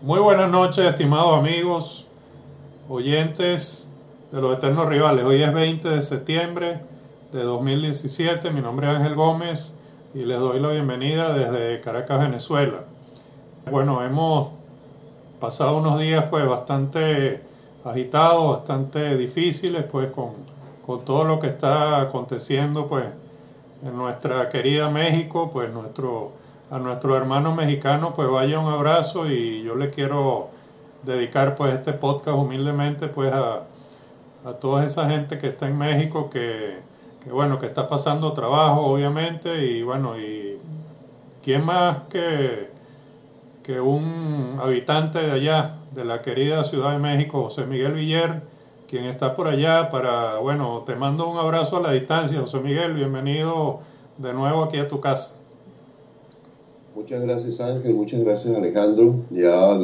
Muy buenas noches, estimados amigos, oyentes de los Eternos Rivales. Hoy es 20 de septiembre de 2017. Mi nombre es Ángel Gómez y les doy la bienvenida desde Caracas, Venezuela. Bueno, hemos pasado unos días pues bastante agitados, bastante difíciles pues con todo lo que está aconteciendo pues en nuestra querida México. Pues a nuestro hermano mexicano pues vaya un abrazo, y yo le quiero dedicar pues este podcast humildemente pues a toda esa gente que está en México, que bueno, que está pasando trabajo obviamente. Y bueno, y quién más que un habitante de allá, de la querida Ciudad de México, José Miguel Viller, quien está por allá para, bueno, te mando un abrazo a la distancia, José Miguel, bienvenido de nuevo aquí a tu casa. Muchas gracias Ángel, muchas gracias Alejandro. Ya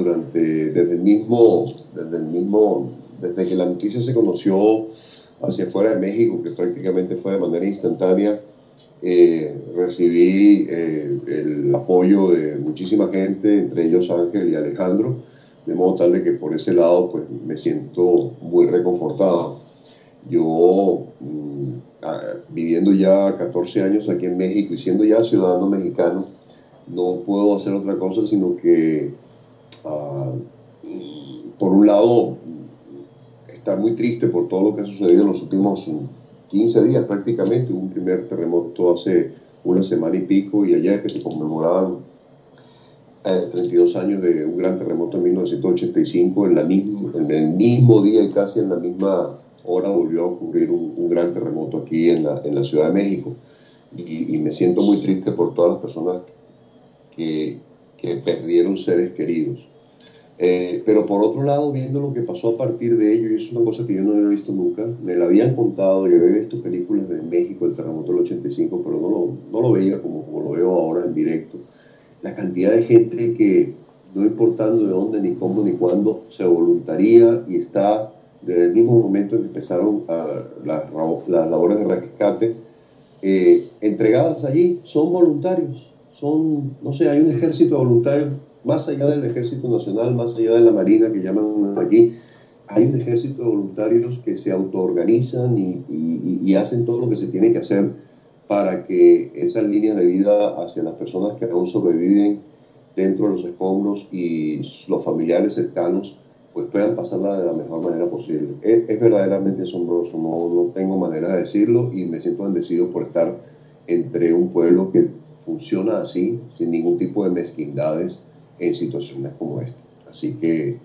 desde que la noticia se conoció hacia afuera de México, que prácticamente fue de manera instantánea, recibí el apoyo de muchísima gente, entre ellos Ángel y Alejandro, de modo tal de que por ese lado pues me siento muy reconfortado. Yo, viviendo ya 14 años aquí en México y siendo ya ciudadano mexicano, no puedo hacer otra cosa sino que, ah, por un lado, estar muy triste por todo lo que ha sucedido en los últimos 15 días prácticamente. Hubo un primer terremoto hace una semana y pico, y ayer que se conmemoraban 32 años de un gran terremoto en 1985, en el mismo día y casi en la misma hora volvió a ocurrir un gran terremoto aquí en la Ciudad de México. Y me siento muy triste por todas las personas que, que perdieron seres queridos. Pero por otro lado, viendo lo que pasó a partir de ello, y es una cosa que yo no había visto nunca, me la habían contado, yo había visto películas de México, el terremoto del 85, pero no lo veía como lo veo ahora en directo. La cantidad de gente que, no importando de dónde, ni cómo, ni cuándo, se voluntaría y está desde el mismo momento en que empezaron las labores de rescate, entregadas allí, son voluntarios. No sé, hay un ejército de voluntarios, más allá del ejército nacional, más allá de la marina que llaman aquí. Hay un ejército de voluntarios que se autoorganizan y hacen todo lo que se tiene que hacer para que esas líneas de vida hacia las personas que aún sobreviven dentro de los escombros y los familiares cercanos pues puedan pasarla de la mejor manera posible. Es verdaderamente asombroso, no tengo manera de decirlo, y me siento bendecido por estar entre un pueblo que funciona así, sin ningún tipo de mezquindades en situaciones como esta. Así que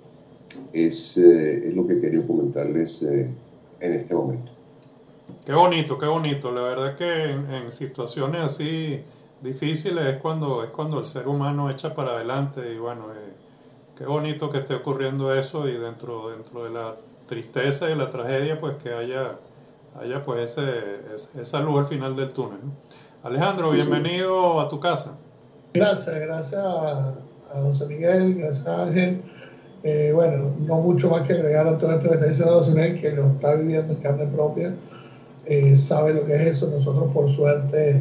es lo que quería comentarles en este momento. Qué bonito, qué bonito. La verdad que en situaciones así difíciles es cuando el ser humano echa para adelante. Y bueno, qué bonito que esté ocurriendo eso, y dentro de la tristeza y la tragedia pues que haya pues esa luz al final del túnel, ¿no? Alejandro, Sí, señor. bienvenido a tu casa. Gracias a José Miguel, gracias a Ángel. Bueno, no mucho más que agregar a todo esto que está diciendo José Miguel, que lo está viviendo en carne propia, sabe lo que es eso. Nosotros, por suerte,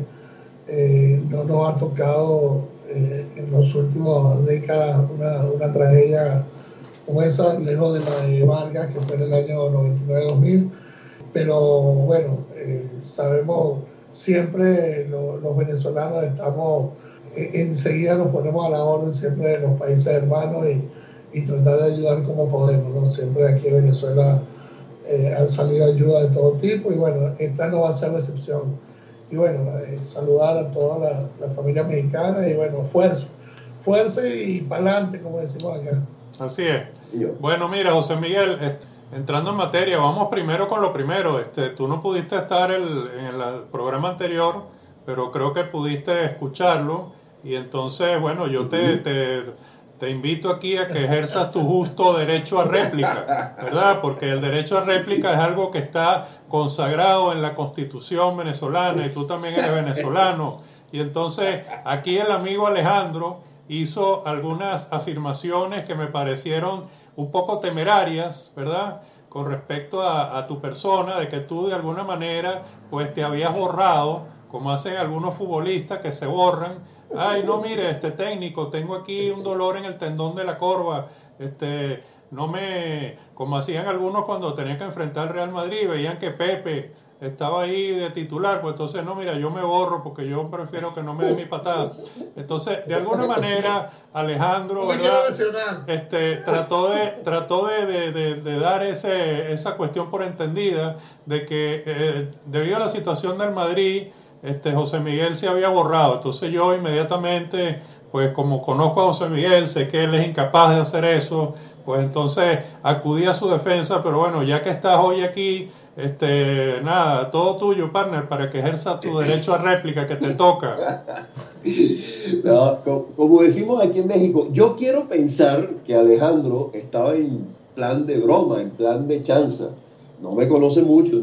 no nos ha tocado en las últimas décadas una tragedia como esa, lejos de la de Vargas, que fue en el año 99-2000. Pero bueno, sabemos, siempre los venezolanos estamos, enseguida nos ponemos a la orden siempre de los países hermanos, y tratar de ayudar como podemos, ¿no? Siempre aquí en Venezuela han salido ayuda de todo tipo, y bueno, esta no va a ser la excepción. Y bueno, saludar a toda la familia mexicana, y bueno, fuerza y para adelante, como decimos acá. Así es. Y yo, Bueno, mira, José Miguel, entrando en materia, vamos primero con lo primero. Tú no pudiste estar en el programa anterior, pero creo que pudiste escucharlo. Y entonces, bueno, yo ujú. te invito aquí a que ejerzas tu justo derecho a réplica, ¿verdad? Porque el derecho a réplica es algo que está consagrado en la Constitución venezolana, y tú también eres venezolano. Y entonces, aquí el amigo Alejandro hizo algunas afirmaciones que me parecieron un poco temerarias, ¿verdad? Con respecto a tu persona, de que tú de alguna manera pues te habías borrado, como hacen algunos futbolistas que se borran Ay, no, mire, técnico, tengo aquí un dolor en el tendón de la corva, no me, como hacían algunos cuando tenían que enfrentar al Real Madrid, veían que Pepe estaba ahí de titular, pues entonces, no, mira, yo me borro porque yo prefiero que no me dé mi patada. Entonces, de alguna manera, Alejandro, No me quiero ¿verdad? lesionar. Trató de dar esa cuestión por entendida de que debido a la situación del Madrid, José Miguel se había borrado. Entonces yo inmediatamente, pues como conozco a José Miguel, sé que él es incapaz de hacer eso, pues entonces acudí a su defensa, pero bueno, ya que estás hoy aquí, nada, todo tuyo, partner, para que ejerza tu derecho a réplica que te toca. No, como decimos aquí en México, yo quiero pensar que Alejandro estaba en plan de broma, en plan de chanza. No me conoce mucho,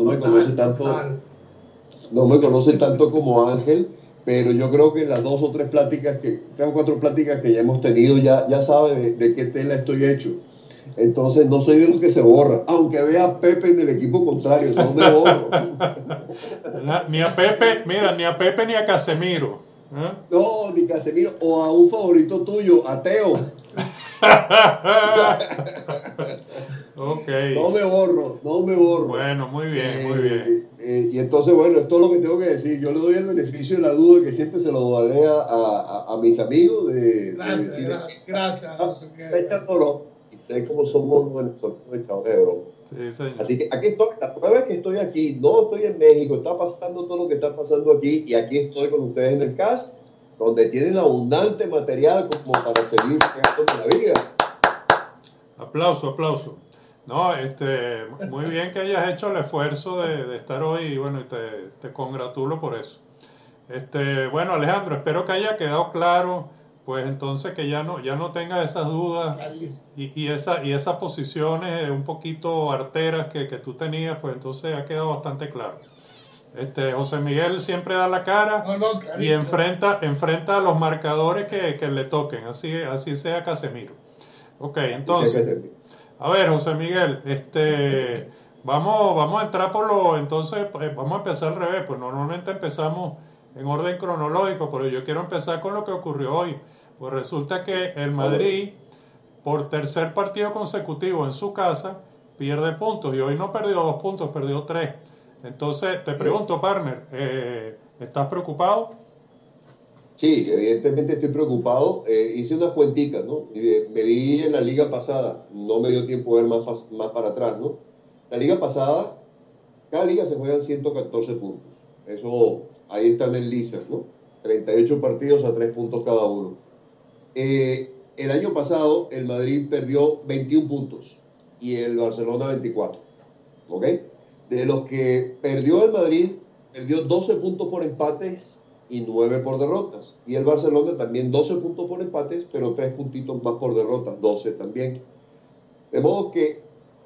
no me conoce tanto como Ángel, pero yo creo que en las tres o cuatro pláticas que ya hemos tenido, ya sabe de qué tela estoy hecho. Entonces no soy de los que se borra, aunque vea a Pepe en el equipo contrario, no me borro. Ni a Pepe, mira, ni a Pepe ni a Casemiro. ¿Eh? No, ni Casemiro, o a un favorito tuyo, Ateo. Ok. No me borro, no me borro. Bueno, muy bien, muy bien. Y entonces, bueno, es todo lo que tengo que decir. Yo le doy el beneficio de la duda que siempre se lo daré a mis amigos Gracias, José Miguel. Fecha toro, y ustedes como somos venezolanos echados de broma. Sí, señor. Así que aquí estoy, la prueba es que estoy aquí, no estoy en México, está pasando todo lo que está pasando aquí y aquí estoy con ustedes en el cast, donde tienen abundante material como para seguir creando la vida. Aplauso, aplauso. No, muy bien que hayas hecho el esfuerzo de estar hoy y bueno, te congratulo por eso. Bueno, Alejandro, espero que haya quedado claro, pues entonces que ya no tengas esas dudas y esas posiciones un poquito arteras que tú tenías, pues entonces ha quedado bastante claro. José Miguel siempre da la cara y enfrenta a los marcadores que le toquen, así sea Casemiro. Ok, entonces, a ver, José Miguel, vamos a entrar entonces, vamos a empezar al revés, pues normalmente empezamos en orden cronológico, pero yo quiero empezar con lo que ocurrió hoy. Pues resulta que el Madrid, por tercer partido consecutivo en su casa, pierde puntos y hoy no perdió 2 puntos, perdió 3. Entonces, te pregunto, partner, ¿estás preocupado? Sí, evidentemente estoy preocupado. Hice unas cuenticas, ¿no? Me vi en la liga pasada, no me dio tiempo de ver más para atrás, ¿no? La liga pasada, cada liga se juegan 114 puntos. Eso, ahí está en el Lizard, ¿no? 38 partidos a 3 puntos cada uno. El año pasado, el Madrid perdió 21 puntos y el Barcelona 24, ¿ok? De los que perdió el Madrid, perdió 12 puntos por empates y 9 por derrotas. Y el Barcelona también 12 puntos por empates, pero 3 puntitos más por derrotas, 12 también. De modo que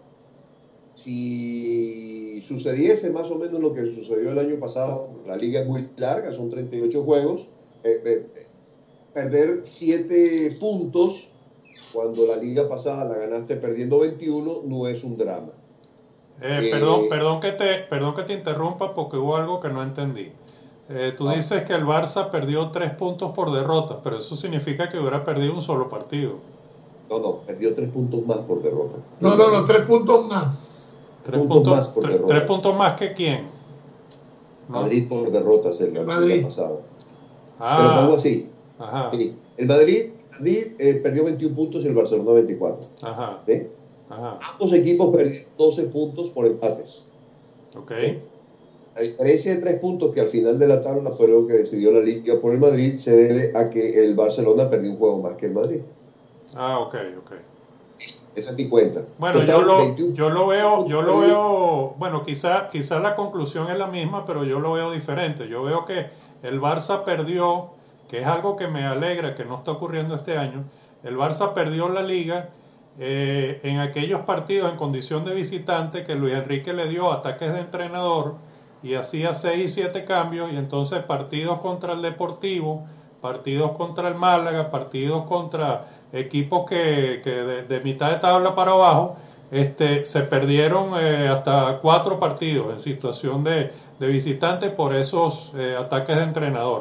si sucediese más o menos lo que sucedió el año pasado, la liga es muy larga, son 38 juegos, perder 7 puntos cuando la liga pasada la ganaste perdiendo 21 no es un drama. Perdón que te interrumpa porque hubo algo que no entendí. Tú dices que el Barça perdió 3 puntos por derrota, pero eso significa que hubiera perdido un solo partido. No, perdió 3 puntos más por derrota. No, 3 puntos más. 3 puntos más por derrota. 3 puntos más que quién. ¿No? Madrid por derrotas el año pasado. Pero pongo así. Ajá. Sí. El Madrid perdió 21 puntos y el Barcelona 24. Ajá. ¿Sí? Ajá. Ambos equipos perdieron 12 puntos por empates. Ok. ¿Sí? La diferencia de 3 puntos que al final de la tabla fue lo que decidió la liga por el Madrid se debe a que el Barcelona perdió un juego más que el Madrid. Ok. Esa es mi cuenta. Bueno, yo lo veo, bueno, quizá la conclusión es la misma, pero yo lo veo diferente. Yo veo que el Barça perdió, que es algo que me alegra que no está ocurriendo este año. El Barça perdió la liga en aquellos partidos en condición de visitante que Luis Enrique le dio ataques de entrenador y hacía 6 y 7 cambios, y entonces partidos contra el Deportivo, partidos contra el Málaga, partidos contra equipos que de mitad de tabla para abajo, se perdieron hasta 4 partidos en situación de visitante por esos ataques de entrenador.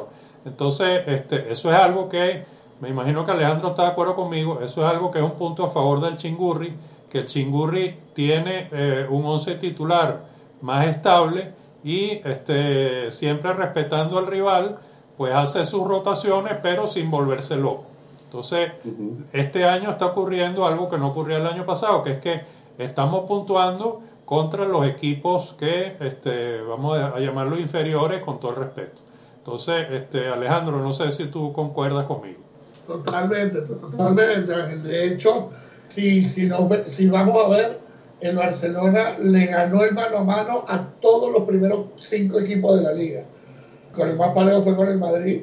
Entonces, eso es algo que, me imagino que Alejandro está de acuerdo conmigo, eso es algo que es un punto a favor del Chingurri, que el Chingurri tiene un 11 titular más estable y siempre respetando al rival, pues hace sus rotaciones, pero sin volverse loco. Entonces, este año está ocurriendo algo que no ocurría el año pasado, que es que estamos puntuando contra los equipos que, vamos a llamarlos inferiores, con todo el respeto. Entonces, Alejandro, no sé si tú concuerdas conmigo. Totalmente, totalmente, Ángel. De hecho, si vamos a ver, el Barcelona le ganó el mano a mano a todos los primeros 5 equipos de la liga. Con el más parejo fue con el Madrid,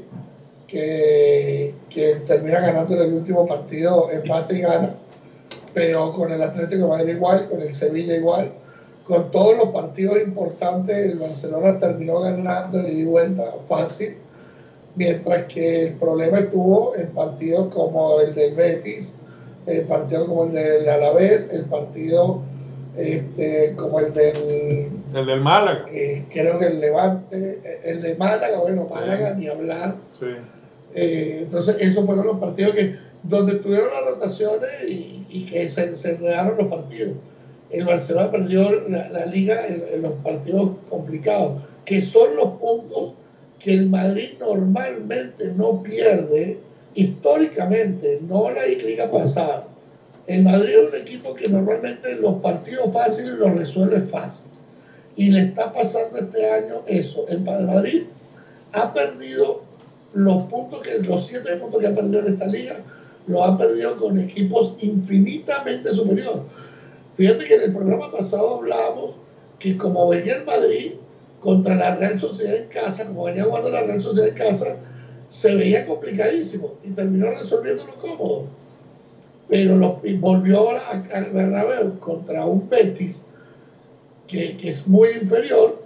que termina ganando en el último partido, empate y gana, pero con el Atlético de Madrid igual, con el Sevilla igual, con todos los partidos importantes el Barcelona terminó ganando de ida y vuelta fácil, mientras que el problema estuvo en partidos como el del Betis, el partido como el del Alavés, el partido como el del Málaga, creo que el Levante, el de Málaga, bueno, Málaga ni hablar. Sí. Entonces esos fueron los partidos donde tuvieron las rotaciones y que se enredaron los partidos. El Barcelona perdió la liga en los partidos complicados, que son los puntos que el Madrid normalmente no pierde históricamente, no la liga pasada. El Madrid es un equipo que normalmente los partidos fáciles los resuelve fácil. Y le está pasando este año eso. El Madrid ha perdido los 7 puntos que ha perdido en esta liga, los ha perdido con equipos infinitamente superiores. Fíjate que en el programa pasado hablábamos que como venía el Madrid contra la Real Sociedad en casa, como venía jugando la Real Sociedad en casa, se veía complicadísimo y terminó resolviéndolo cómodo. Pero volvió ahora al Bernabéu contra un Betis que es muy inferior,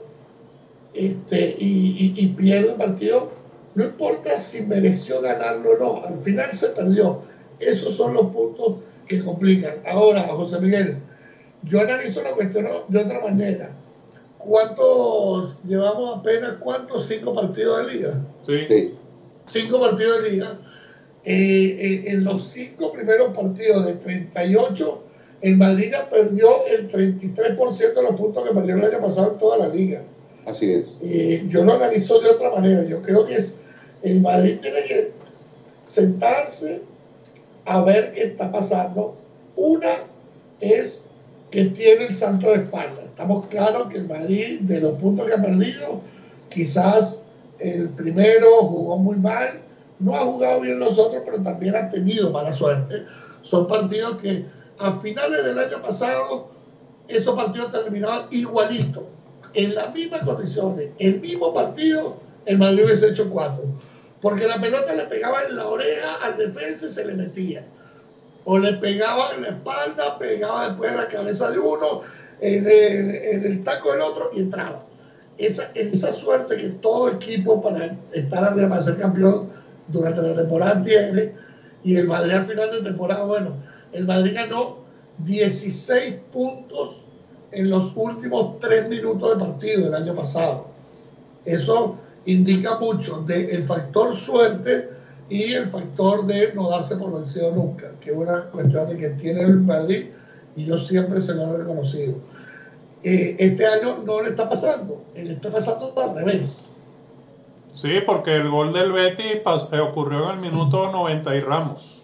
y pierde el partido. No importa si mereció ganarlo o no, al final se perdió. Esos son los puntos que complican. Ahora, José Miguel, yo analizo la cuestión de otra manera. ¿Cuántos llevamos apenas? ¿Cuántos? 5 partidos de liga. Sí. 5 partidos de liga. En los 5 primeros partidos de 38, el Madrid ya perdió el 33% de los puntos que perdió el año pasado en toda la liga. Así es. Yo lo analizo de otra manera. Yo creo que el Madrid tiene que sentarse a ver qué está pasando. Una es que tiene el santo de espalda. Estamos claros que el Madrid, de los puntos que ha perdido, quizás el primero jugó muy mal, no ha jugado bien los otros, pero también ha tenido mala suerte. Son partidos que a finales del año pasado, esos partidos terminaban igualitos, en las mismas condiciones, el mismo partido, el Madrid hubiese hecho 4, porque la pelota le pegaba en la oreja al defensa y se le metía, o le pegaba en la espalda, pegaba después en la cabeza de uno, en el taco del otro y entraba. Esa suerte que todo equipo para estar arriba, para ser campeón durante la temporada tiene, y el Madrid al final de temporada, bueno, el Madrid ganó 16 puntos en los últimos 3 minutos de partido el año pasado. Eso indica mucho del factor suerte y el factor de no darse por vencido nunca, que es una cuestión de que tiene el Madrid y yo siempre se lo he reconocido. Este año no le está pasando, le está pasando al revés. Sí, porque el gol del Betis ocurrió en el minuto 90 y Ramos.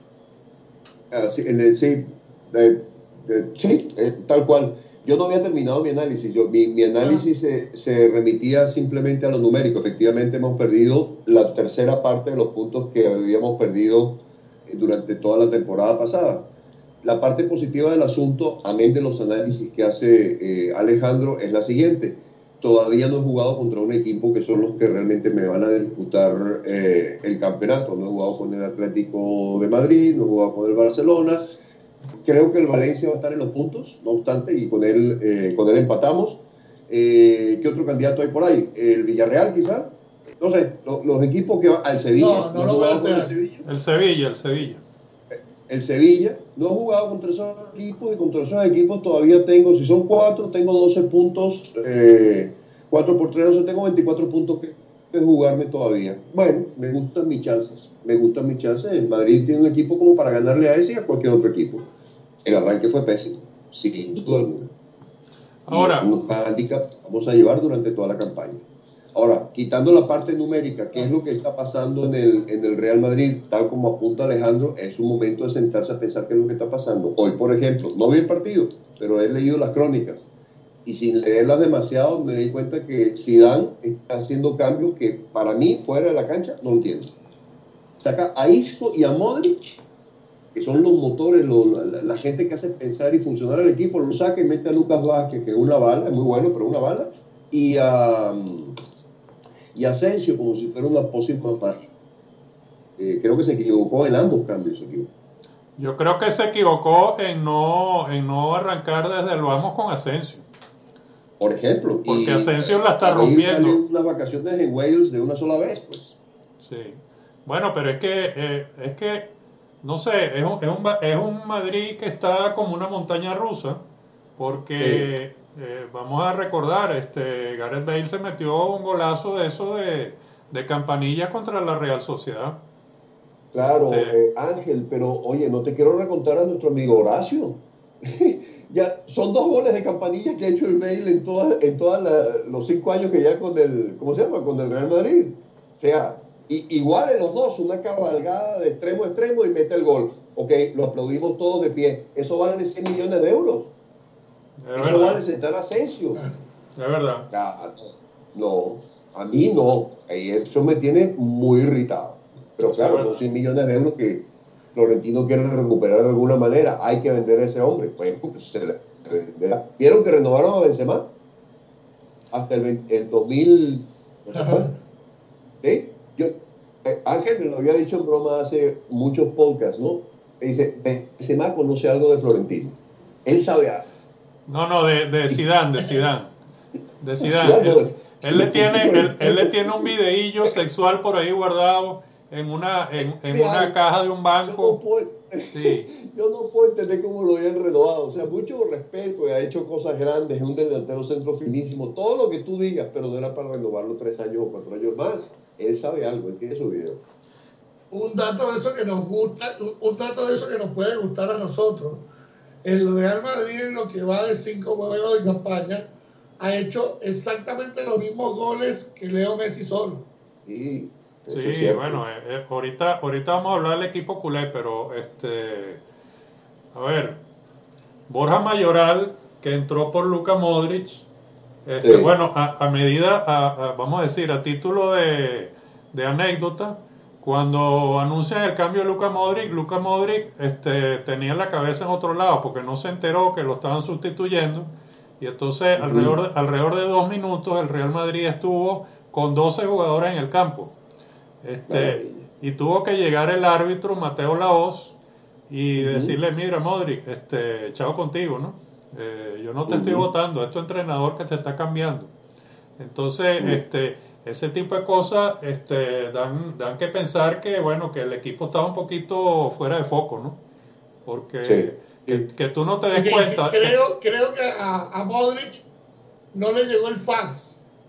Sí, tal cual. Yo no había terminado mi análisis. Mi análisis se remitía simplemente a lo numérico. Efectivamente hemos perdido la tercera parte de los puntos que habíamos perdido durante toda la temporada pasada. La parte positiva del asunto, amén de los análisis que hace Alejandro, es la siguiente. Todavía no he jugado contra un equipo que son los que realmente me van a disputar el campeonato. No he jugado con el Atlético de Madrid, no he jugado con el Barcelona. Creo que el Valencia va a estar en los puntos, no obstante, y con él empatamos. ¿Qué otro candidato hay por ahí? ¿El Villarreal, quizá? No sé, los equipos que van al Sevilla. No lo voy a El Sevilla. El Sevilla. No he jugado contra esos equipos, y contra esos equipos todavía tengo, si son 4, tengo 12 puntos. 4 por 3, 12, tengo 24 puntos es jugarme todavía. Bueno, me gustan mis chances. Me gustan mis chances. El Madrid tiene un equipo como para ganarle a ese y a cualquier otro equipo. El arranque fue pésimo, sin duda alguna. Y es Ahora, un handicap que vamos a llevar durante toda la campaña. Ahora, quitando la parte numérica, ¿qué es lo que está pasando en el Real Madrid? Tal como apunta Alejandro, es un momento de sentarse a pensar qué es lo que está pasando. Hoy, por ejemplo, no vi el partido, pero he leído las crónicas. Y sin leerlas demasiado, me di cuenta que Zidane está haciendo cambios que para mí, fuera de la cancha, no entiendo. Saca a Isco y a Modric, que son los motores, la gente que hace pensar y funcionar el equipo, lo saca y mete a Lucas Vázquez, que es una bala, es muy bueno, pero una bala, y Asensio como si fuera una pócima par. Creo que se equivocó en ambos cambios. yo creo que se equivocó en no arrancar desde el vamos con Asensio. Por ejemplo. Porque Asensio la está rompiendo. Unas vacaciones en Wales de una sola vez, pues. Sí. Bueno, pero es que no sé, es un Madrid que está como una montaña rusa, porque vamos a recordar, Gareth Bale se metió un golazo de eso de campanilla contra la Real Sociedad. Claro, Ángel, pero oye, no te quiero recontar a nuestro amigo Horacio. Ya son 2 goles de campanilla que ha hecho el Bale en todos los 5 años que ya con el, ¿cómo se llama? Con el Real Madrid. O sea, igual en los dos, una cabalgada de extremo a extremo y mete el gol. Ok, lo aplaudimos todos de pie. Eso vale 100 millones de euros. Eso vale sentar a Asensio. Es verdad. No, a mí no. Eso me tiene muy irritado. Pero claro, son 100 millones de euros que Florentino quiere recuperar de alguna manera. Hay que vender a ese hombre. Pues se le venderá. ¿Vieron que renovaron a Benzema? Hasta el 2000. ¿Sí? Ángel me lo había dicho en broma hace muchos podcasts, ¿no? Me dice, Benzema conoce algo de Florentino. Él sabe algo. No, de Zidane. De Zidane. Él le tiene un videillo sexual por ahí guardado en una caja de un banco. Yo no puedo entender cómo lo habían renovado. O sea, mucho respeto, ha hecho cosas grandes, es un delantero centro finísimo, todo lo que tú digas, pero no era para renovarlo 3 años o 4 años más. Él sabe algo, él tiene su video. Un dato de eso que nos gusta, un dato de eso que nos puede gustar a nosotros. El Real Madrid, en lo que va de 5 juegos de campaña, ha hecho exactamente los mismos goles que Leo Messi solo. Sí, bueno, ahorita vamos a hablar del equipo culé, pero a ver, Borja Mayoral, que entró por Luka Modric, bueno, a medida, vamos a decir, a título de anécdota, cuando anuncian el cambio de Luka Modric tenía la cabeza en otro lado porque no se enteró que lo estaban sustituyendo y entonces alrededor de 2 minutos el Real Madrid estuvo con 12 jugadores en el campo. Y tuvo que llegar el árbitro Mateo Laoz y decirle, mira Modric, chao contigo, ¿no? Yo no te estoy votando, es tu entrenador que te está cambiando. Entonces, ese tipo de cosas dan que pensar que, bueno, que el equipo estaba un poquito fuera de foco, ¿no? Porque que tú no te des cuenta. Creo que a Modric no le llegó el fax.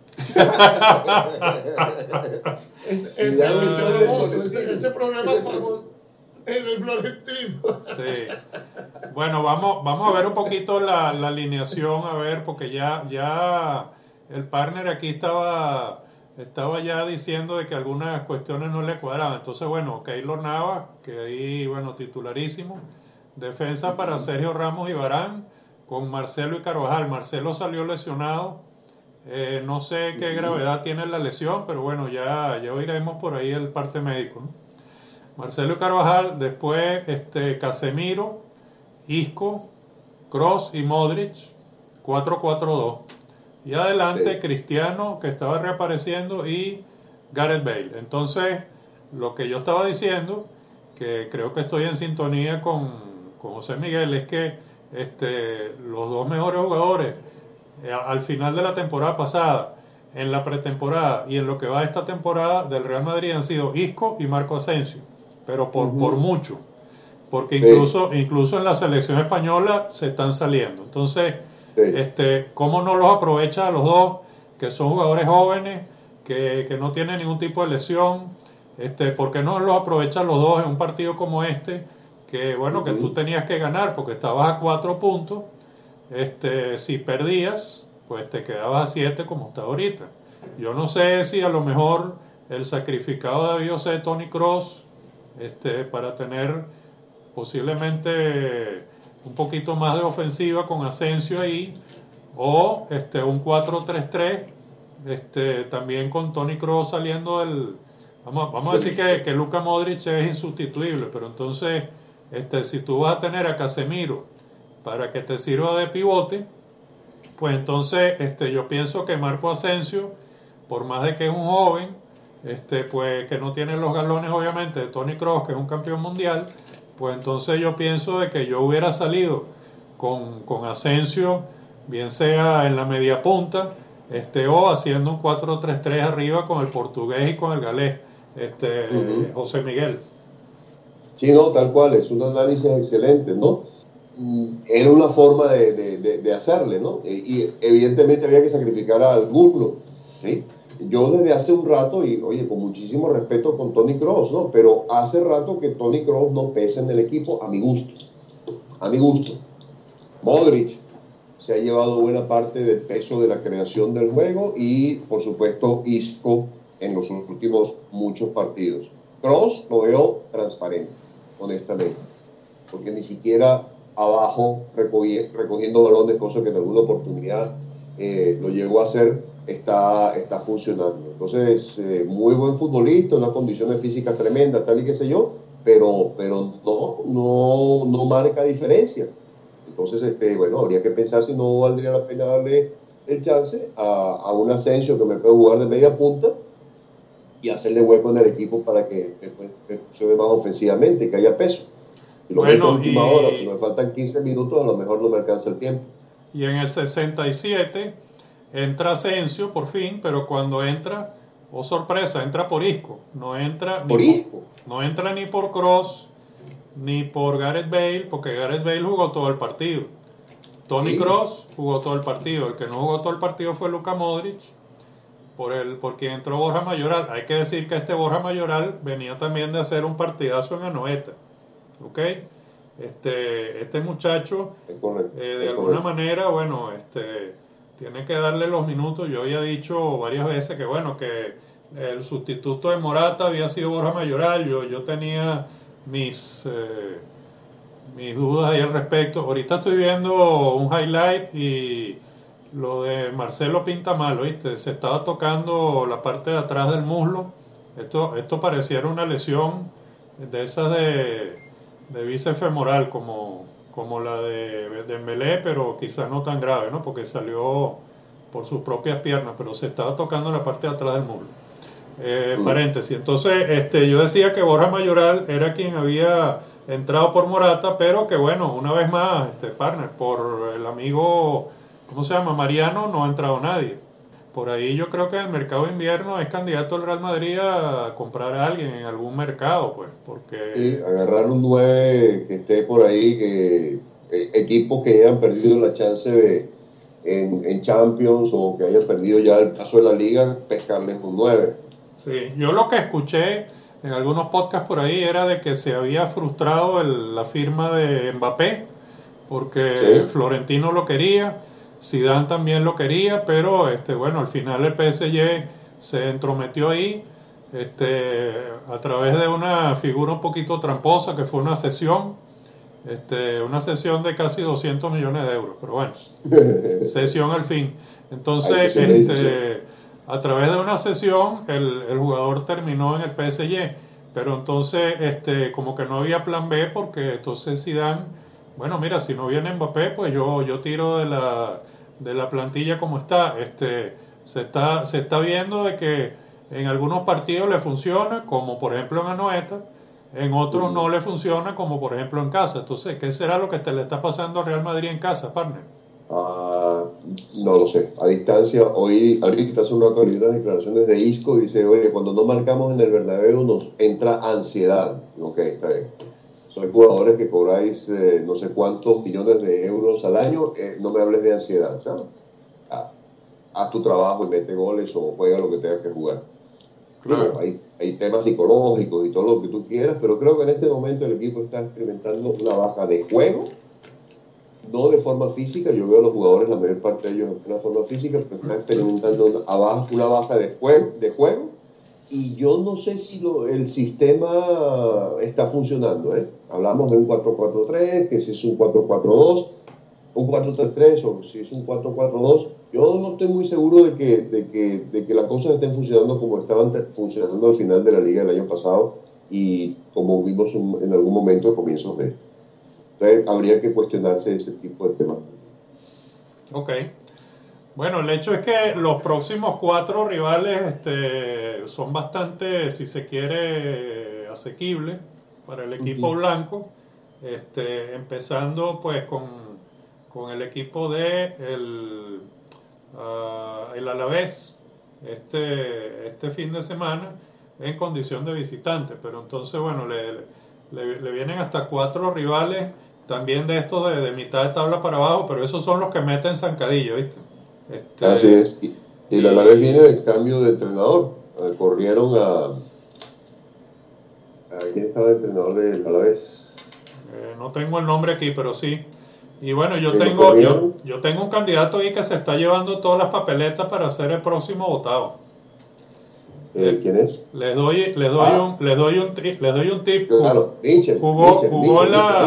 Ese problema fue en el Florentino. Sí. Bueno, vamos a ver un poquito la alineación, a ver, porque ya el partner aquí estaba ya diciendo de que algunas cuestiones no le cuadraban. Entonces, bueno, Keylor Navas, que ahí, bueno, titularísimo. Defensa para Sergio Ramos y Varane, con Marcelo y Carvajal. Marcelo salió lesionado. No sé qué gravedad tiene la lesión, pero bueno, ya oiremos por ahí el parte médico, ¿no? Marcelo y Carvajal, después Casemiro, Isco, Kroos y Modric, 4-4-2. Y adelante Cristiano, que estaba reapareciendo, y Gareth Bale. Entonces, lo que yo estaba diciendo, que creo que estoy en sintonía con José Miguel, es que los 2 mejores jugadores al final de la temporada pasada, en la pretemporada y en lo que va de esta temporada del Real Madrid han sido Isco y Marco Asensio, pero por mucho, porque incluso en la selección española se están saliendo. Entonces, ¿cómo no los aprovecha a los dos, que son jugadores jóvenes, que no tiene ningún tipo de lesión, ¿por qué no lo aprovechan los dos en un partido como este? Que bueno, que tú tenías que ganar porque estabas a 4 puntos, si perdías, pues te quedabas a 7 como está ahorita. Yo no sé si a lo mejor el sacrificado debió ser Tony Cross, para tener posiblemente un poquito más de ofensiva con Asensio ahí, o un 4-3-3, también con Tony Kroos saliendo del... Vamos a decir que Luka Modric es insustituible, pero entonces, si tú vas a tener a Casemiro para que te sirva de pivote, pues entonces yo pienso que Marco Asensio, por más de que es un joven, pues que no tiene los galones obviamente de Tony Kroos, que es un campeón mundial, pues entonces yo pienso de que yo hubiera salido con Asensio, bien sea en la media punta, o haciendo un 4-3-3 arriba con el portugués y con el galés, José Miguel. Sí, no, tal cual, es un análisis excelente, ¿no? Era una forma de hacerle, ¿no? Y evidentemente había que sacrificar a alguno, ¿sí? Yo desde hace un rato, y oye, con muchísimo respeto con Tony Kroos, ¿no? Pero hace rato que Tony Kroos no pesa en el equipo a mi gusto. A mi gusto. Modric se ha llevado buena parte del peso de la creación del juego y, por supuesto, Isco en los últimos muchos partidos. Kroos lo veo transparente, honestamente, porque ni siquiera abajo recogiendo balones, cosa que en alguna oportunidad lo llegó a hacer, está funcionando. Entonces, muy buen futbolista, unas condiciones físicas tremendas, tal y qué sé yo, pero no marca diferencias. Entonces, bueno, habría que pensar si no valdría la pena darle el chance a un Asensio que me puede jugar de media punta y hacerle hueco en el equipo para que funcione más ofensivamente, que haya peso. Si lo meto a última hora, pues me faltan 15 minutos, a lo mejor no me alcanza el tiempo. Y en el 67 entra Asensio por fin, pero cuando entra, oh sorpresa, entra por Isco, no entra ni por Kroos ni por Gareth Bale, porque Gareth Bale jugó todo el partido. Tony Kroos jugó todo el partido, el que no jugó todo el partido fue Luka Modric, por quien entró Borja Mayoral. Hay que decir que Borja Mayoral venía también de hacer un partidazo en Anoeta, ¿ok? Este muchacho, de alguna manera, bueno, tiene que darle los minutos. Yo había dicho varias veces que, bueno, que el sustituto de Morata había sido Borja Mayoral. Yo tenía mis dudas ahí al respecto. Ahorita estoy viendo un highlight y lo de Marcelo pinta mal, ¿oíste? Se estaba tocando la parte de atrás del muslo. Esto pareciera una lesión de esas de bíceps femoral, como la de Dembélé, pero quizás no tan grave, ¿no? Porque salió por sus propias piernas, pero se estaba tocando la parte de atrás del muslo. Paréntesis. Entonces, yo decía que Borja Mayoral era quien había entrado por Morata, pero que bueno, una vez más, partner, por el amigo, ¿cómo se llama? Mariano, no ha entrado nadie. Por ahí yo creo que el mercado de invierno es candidato el Real Madrid a comprar a alguien en algún mercado, pues, porque... Sí, agarrar un 9 que esté por ahí, que equipos que hayan perdido la chance en Champions o que hayan perdido ya el paso de la liga, pescarles un 9. Sí, yo lo que escuché en algunos podcasts por ahí era de que se había frustrado la firma de Mbappé, porque Florentino lo quería, Zidane también lo quería, pero bueno, al final el PSG se entrometió ahí, a través de una figura un poquito tramposa que fue una cesión de casi 200 millones de euros, pero bueno, cesión al fin. Entonces, a través de una cesión, el jugador terminó en el PSG, pero entonces, como que no había plan B, porque entonces Zidane, bueno, mira, si no viene Mbappé, pues yo tiro de la plantilla como está. Se está viendo de que en algunos partidos le funciona, como por ejemplo en Anoeta, en otros no le funciona, como por ejemplo en casa. Entonces, ¿qué será lo que le está pasando al Real Madrid en casa, partner? No lo sé. A distancia, hoy ahorita hace unas declaraciones de Isco, dice, oye, cuando no marcamos en el Bernabéu nos entra ansiedad. Ok, está bien. Soy jugadores que cobráis no sé cuántos millones de euros al año, no me hables de ansiedad, ¿sabes? haz tu trabajo y mete goles o juega lo que tengas que jugar. Claro. Hay temas psicológicos y todo lo que tú quieras, pero creo que en este momento el equipo está experimentando una baja de juego, no de forma física. Yo veo a los jugadores, la mayor parte de ellos en una forma física, pero están experimentando una baja de juego, y yo no sé si el sistema está funcionando, ¿eh? Hablamos de un 4-4-3, que si es un 4-4-2, un 4-3-3 o si es un 4-4-2. Yo no estoy muy seguro de que las cosas estén funcionando como estaban funcionando al final de la liga del año pasado y como vimos en algún momento de comienzos de. Entonces habría que cuestionarse ese tipo de temas. Ok. Bueno, el hecho es que los próximos 4 rivales son bastante, si se quiere, asequibles para el equipo blanco, empezando pues con el equipo de el Alavés este fin de semana en condición de visitante, pero entonces bueno, le vienen hasta 4 rivales también de estos de mitad de tabla para abajo, pero esos son los que meten zancadillo, ¿viste? Así es. Y la vez viene el cambio de entrenador. Corrieron a ¿quién estaba de entrenador del Alavés? No tengo el nombre aquí, pero sí. Y bueno, yo tengo un candidato ahí que se está llevando todas las papeletas para ser el próximo votado. ¿Quién es? Les doy un tip. Claro, Mitchell. Jugó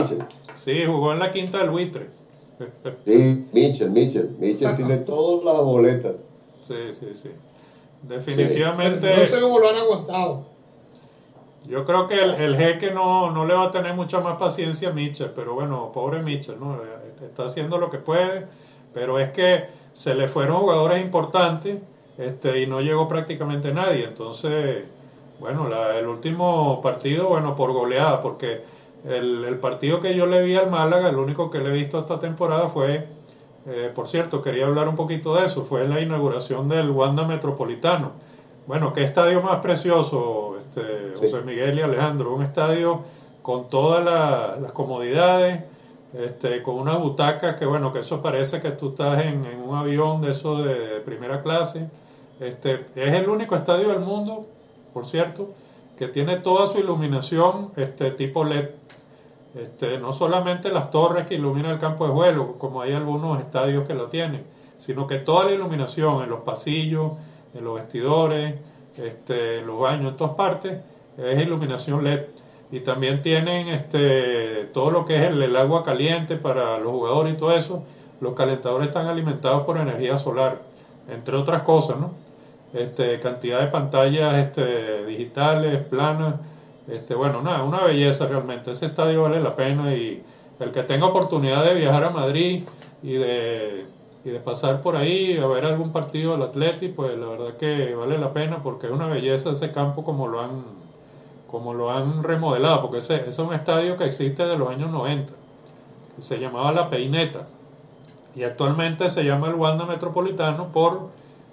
en la quinta del buitre. Sí, Mitchell tiene todas las boletas. Sí. Definitivamente. No sé cómo lo han aguantado. Yo creo que el jeque no le va a tener mucha más paciencia a Mitchell, pero bueno, pobre Mitchell, ¿no? Está haciendo lo que puede, pero es que se le fueron jugadores importantes y no llegó prácticamente nadie. Entonces, bueno, el último partido, bueno, por goleada, porque el partido que yo le vi al Málaga, el único que le he visto esta temporada fue, por cierto, quería hablar un poquito de eso, fue la inauguración del Wanda Metropolitano. Bueno, qué estadio más precioso, José Miguel y Alejandro, un estadio con todas las comodidades, con unas butacas que bueno, que eso parece que tú estás en un avión de eso de primera clase. Es el único estadio del mundo, por cierto, que tiene toda su iluminación tipo LED. No solamente las torres que iluminan el campo de juego, como hay algunos estadios que lo tienen, sino que toda la iluminación en los pasillos, en los vestidores, en los baños, en todas partes, es iluminación LED. Y también tienen todo lo que es el agua caliente para los jugadores y todo eso. Los calentadores están alimentados por energía solar, entre otras cosas, ¿no? Cantidad de pantallas digitales, planas. Bueno, nada, una belleza realmente. Ese estadio vale la pena, y el que tenga oportunidad de viajar a Madrid y de pasar por ahí a ver algún partido del Atleti, pues la verdad que vale la pena, porque es una belleza ese campo como lo han remodelado, porque ese es un estadio que existe de los años 90, que se llamaba La Peineta, y actualmente se llama el Wanda Metropolitano por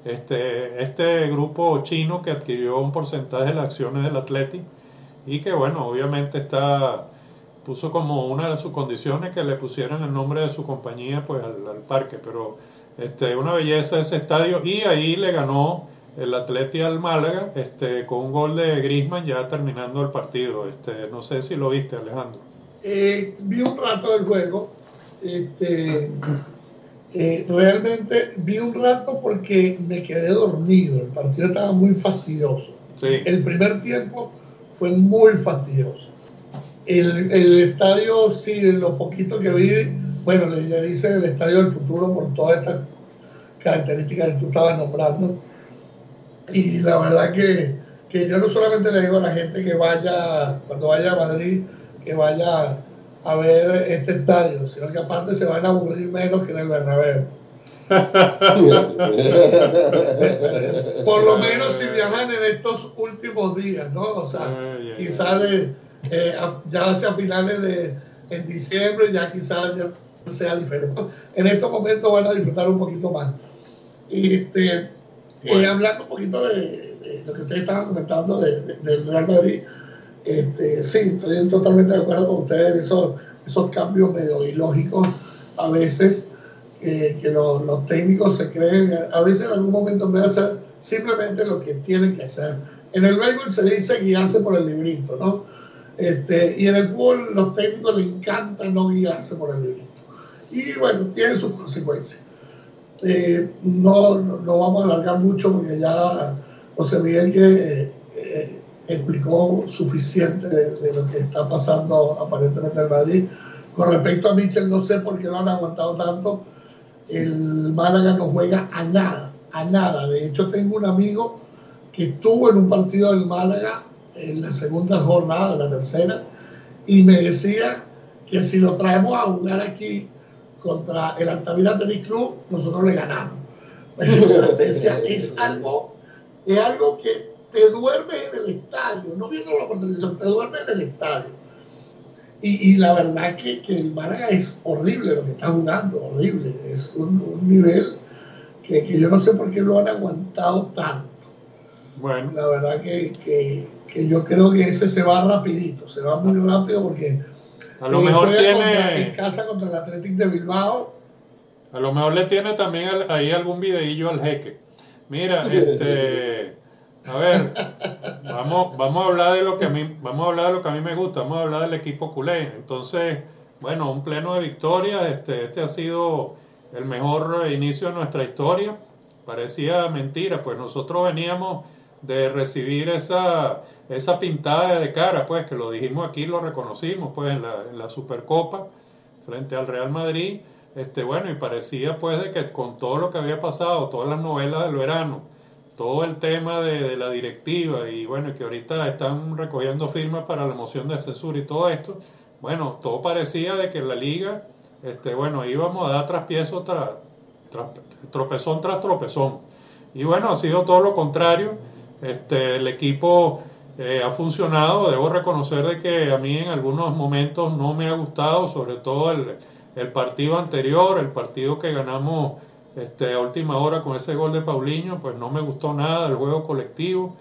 este grupo chino que adquirió un porcentaje de las acciones del Atleti, y que bueno, obviamente puso como una de sus condiciones que le pusieran el nombre de su compañía pues al parque, pero una belleza ese estadio, y ahí le ganó el Atleti al Málaga con un gol de Griezmann ya terminando el partido. No sé si lo viste, Alejandro. Vi un rato del juego, realmente vi un rato porque me quedé dormido, el partido estaba muy fastidioso. Sí. El primer tiempo fue muy fastidioso. El estadio, sí, lo poquito que vi, bueno, le dicen el estadio del futuro por todas estas características que tú estabas nombrando. Y la verdad que yo no solamente le digo a la gente que cuando vaya a Madrid, que vaya a ver este estadio, sino que aparte se van a aburrir menos que en el Bernabéu. Por lo menos si viajan en estos últimos días, ¿no? O sea, quizás ya hacia finales en diciembre, ya quizás ya sea diferente. En estos momentos van a disfrutar un poquito más. Hablando un poquito de lo que ustedes estaban comentando del Real Madrid, sí, estoy totalmente de acuerdo con ustedes, esos cambios medio ilógicos a veces, los técnicos se creen, a veces en algún momento en vez de hacer simplemente lo que tienen que hacer. En el béisbol se dice guiarse por el librito, ¿no? Y en el fútbol los técnicos les encanta no guiarse por el librito. Y bueno, tiene sus consecuencias. No vamos a alargar mucho porque ya José Miguel que explicó suficiente de lo que está pasando aparentemente en Madrid. Con respecto a Mitchell, no sé por qué lo han aguantado tanto. El Málaga no juega a nada, a nada. De hecho, tengo un amigo que estuvo en un partido del Málaga en la segunda jornada, la tercera, y me decía que si lo traemos a jugar aquí contra el Altamira Tennis Club, nosotros le ganamos. Entonces, decía, es algo que te duerme en el estadio, no viéndolo por televisión, te duerme en el estadio. Y la verdad que el Málaga es horrible lo que está jugando, horrible. Es un nivel que yo no sé por qué lo han aguantado tanto. Bueno. La verdad que yo creo que ese se va rapidito, se va muy rápido porque a lo mejor tiene en casa contra el Athletic de Bilbao. A lo mejor le tiene también ahí algún videillo al jeque. Mira, a ver, vamos a hablar de lo que a mí me gusta, vamos a hablar del equipo culé. Entonces, bueno, un pleno de victoria, este ha sido el mejor inicio de nuestra historia. Parecía mentira, pues nosotros veníamos de recibir esa pintada de cara, pues que lo dijimos aquí, lo reconocimos, pues en la Supercopa frente al Real Madrid. Bueno, y parecía pues de que con todo lo que había pasado, todas las novelas del verano, todo el tema de la directiva y bueno, y que ahorita están recogiendo firmas para la moción de censura y todo esto, bueno, todo parecía de que la liga, bueno, íbamos a dar tropezón tras tropezón. Y bueno, ha sido todo lo contrario. El equipo ha funcionado. Debo reconocer de que a mí en algunos momentos no me ha gustado, sobre todo el partido anterior, el partido que ganamos a última hora con ese gol de Paulinho, pues no me gustó nada el juego colectivo.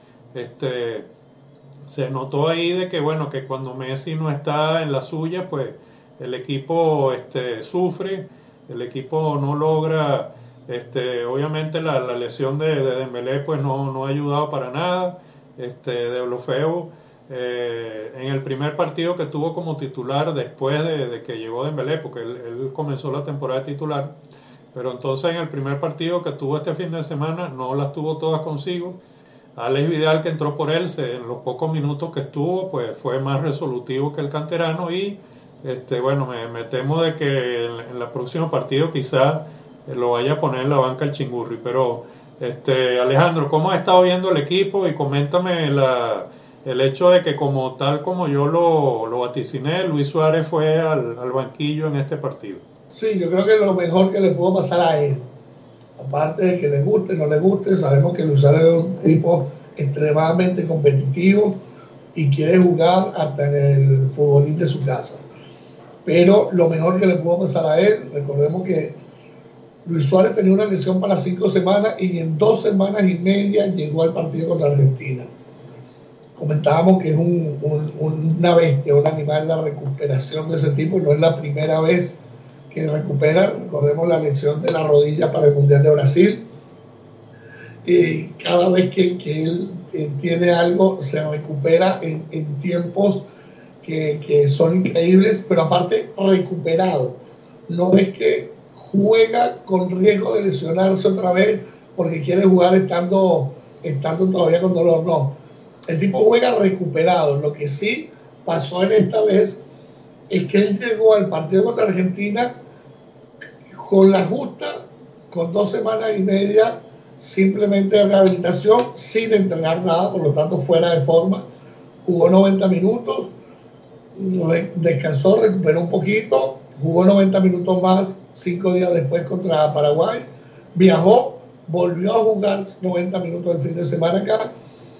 Se notó ahí de que bueno, que cuando Messi no está en la suya, pues el equipo sufre, el equipo no logra, obviamente la lesión de Dembélé pues no ha ayudado para nada. Deulofeu en el primer partido que tuvo como titular después de que llegó Dembélé, porque él comenzó la temporada titular, pero entonces en el primer partido que tuvo este fin de semana no las tuvo todas consigo. Alex Vidal, que entró por él, en los pocos minutos que estuvo, pues fue más resolutivo que el canterano y bueno, me temo de que en el próximo partido quizá lo vaya a poner en la banca el Chingurri. Pero Alejandro, ¿cómo has estado viendo el equipo? Y coméntame el hecho de que como yo lo vaticiné, Luis Suárez fue al banquillo en este partido. Sí, yo creo que lo mejor que le pudo pasar a él, aparte de que le guste, no le guste, sabemos que Luis Suárez es un tipo extremadamente competitivo y quiere jugar hasta en el futbolín de su casa. Pero lo mejor que le pudo pasar a él, recordemos que Luis Suárez tenía una lesión para 5 semanas y en 2 semanas y media llegó al partido contra Argentina. Comentábamos que es una bestia, un animal, la recuperación de ese tipo, no es la primera vez que recupera. Recordemos la lesión de la rodilla para el Mundial de Brasil. Cada vez que él tiene algo, se recupera en tiempos que son increíbles, pero aparte recuperado. No es que juega con riesgo de lesionarse otra vez porque quiere jugar estando todavía con dolor, no. El tipo juega recuperado. Lo que sí pasó en esta vez es que él llegó al partido contra Argentina con la justa, con 2 semanas y media simplemente de rehabilitación, sin entrenar nada, por lo tanto fuera de forma. Jugó 90 minutos, descansó, recuperó un poquito, jugó 90 minutos más 5 días después contra Paraguay, viajó, volvió a jugar 90 minutos el fin de semana acá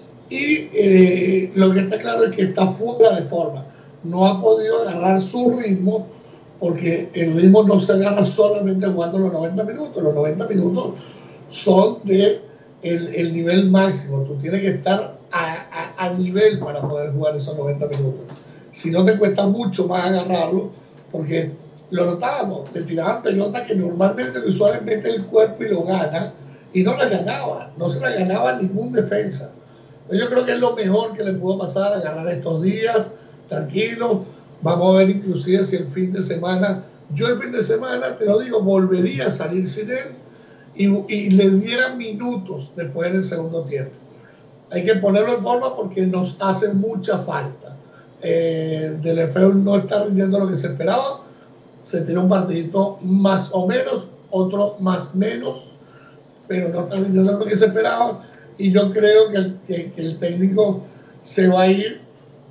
y lo que está claro es que está fuera de forma, no ha podido agarrar su ritmo porque el ritmo no se agarra solamente jugando los 90 minutos son de el nivel máximo, tú tienes que estar a nivel para poder jugar esos 90 minutos, si no te cuesta mucho más agarrarlo porque lo notábamos, le tiraban pelotas que normalmente visualmente mete el cuerpo y lo gana, y no la ganaba, no se la ganaba ningún defensa. Yo creo que es lo mejor que le pudo pasar a ganar estos días, tranquilo. Vamos a ver inclusive si el fin de semana, yo el fin de semana, te lo digo, volvería a salir sin él y le diera minutos después del segundo tiempo. Hay que ponerlo en forma porque nos hace mucha falta. Deulofeu no está rindiendo lo que se esperaba, se tiene un partidito más o menos, otro más menos, pero no está rindiendo lo que se esperaba, y yo creo que el técnico se va a ir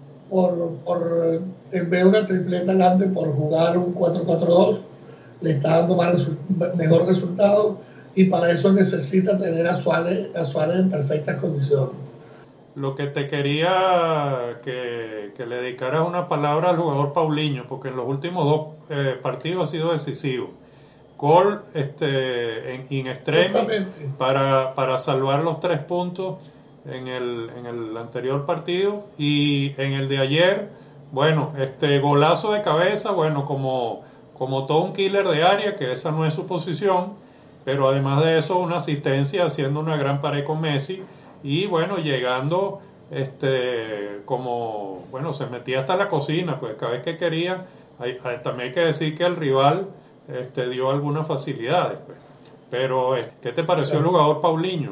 en vez de una tripleta grande por jugar un 4-4-2, le está dando mejor resultado, y para eso necesita tener a Suárez en perfectas condiciones. Lo que te quería que le dedicaras una palabra al jugador Paulinho, porque en los últimos dos partidos ha sido decisivo. Gol in extremis para salvar los 3 puntos en el anterior partido, y en el de ayer, bueno, golazo de cabeza, bueno, como todo un killer de área, que esa no es su posición, pero además de eso una asistencia haciendo una gran pared con Messi, y bueno, llegando como, bueno, se metía hasta la cocina, pues cada vez que quería. También hay que decir que el rival dio algunas facilidades, pues. Pero ¿qué te pareció el jugador Paulinho?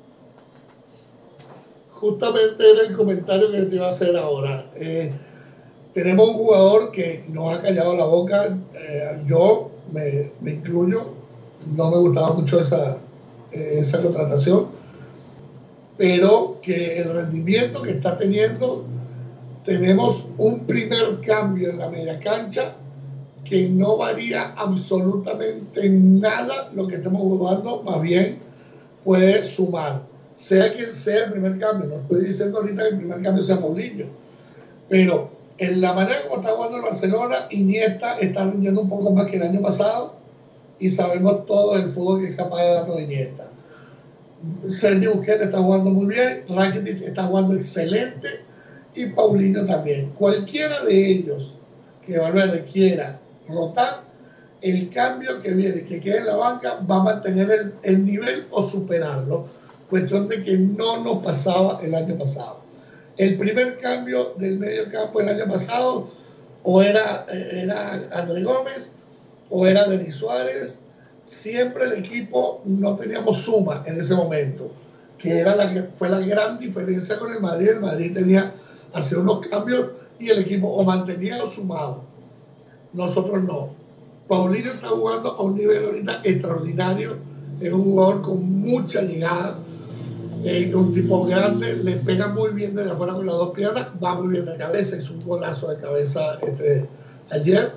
Justamente era el comentario que te iba a hacer ahora. Tenemos un jugador que nos ha callado la boca, yo me incluyo, no me gustaba mucho esa contratación, pero que el rendimiento que está teniendo, tenemos un primer cambio en la media cancha que no varía absolutamente nada lo que estemos jugando, más bien puede sumar, sea quien sea el primer cambio. No estoy diciendo ahorita que el primer cambio sea Paulinho, pero en la manera como está jugando el Barcelona, Iniesta está rindiendo un poco más que el año pasado, y sabemos todo el fútbol que es capaz de darnos Iniesta. Sergio Busquets está jugando muy bien, Rakitic está jugando excelente, y Paulinho también. Cualquiera de ellos que Valverde quiera rotar, el cambio que viene, que quede en la banca, va a mantener el nivel o superarlo. Cuestión de que no nos pasaba el año pasado. El primer cambio del medio campo el año pasado o era André Gómez o era Denis Suárez. Siempre el equipo no teníamos suma en ese momento, que fue la gran diferencia con el Madrid. El Madrid tenía hacer unos cambios y el equipo o mantenía o sumaba. Nosotros no. Paulinho está jugando a un nivel ahorita extraordinario, es un jugador con mucha llegada, un tipo grande, le pega muy bien desde afuera con las 2 piernas, va muy bien de cabeza, hizo un golazo de cabeza ayer,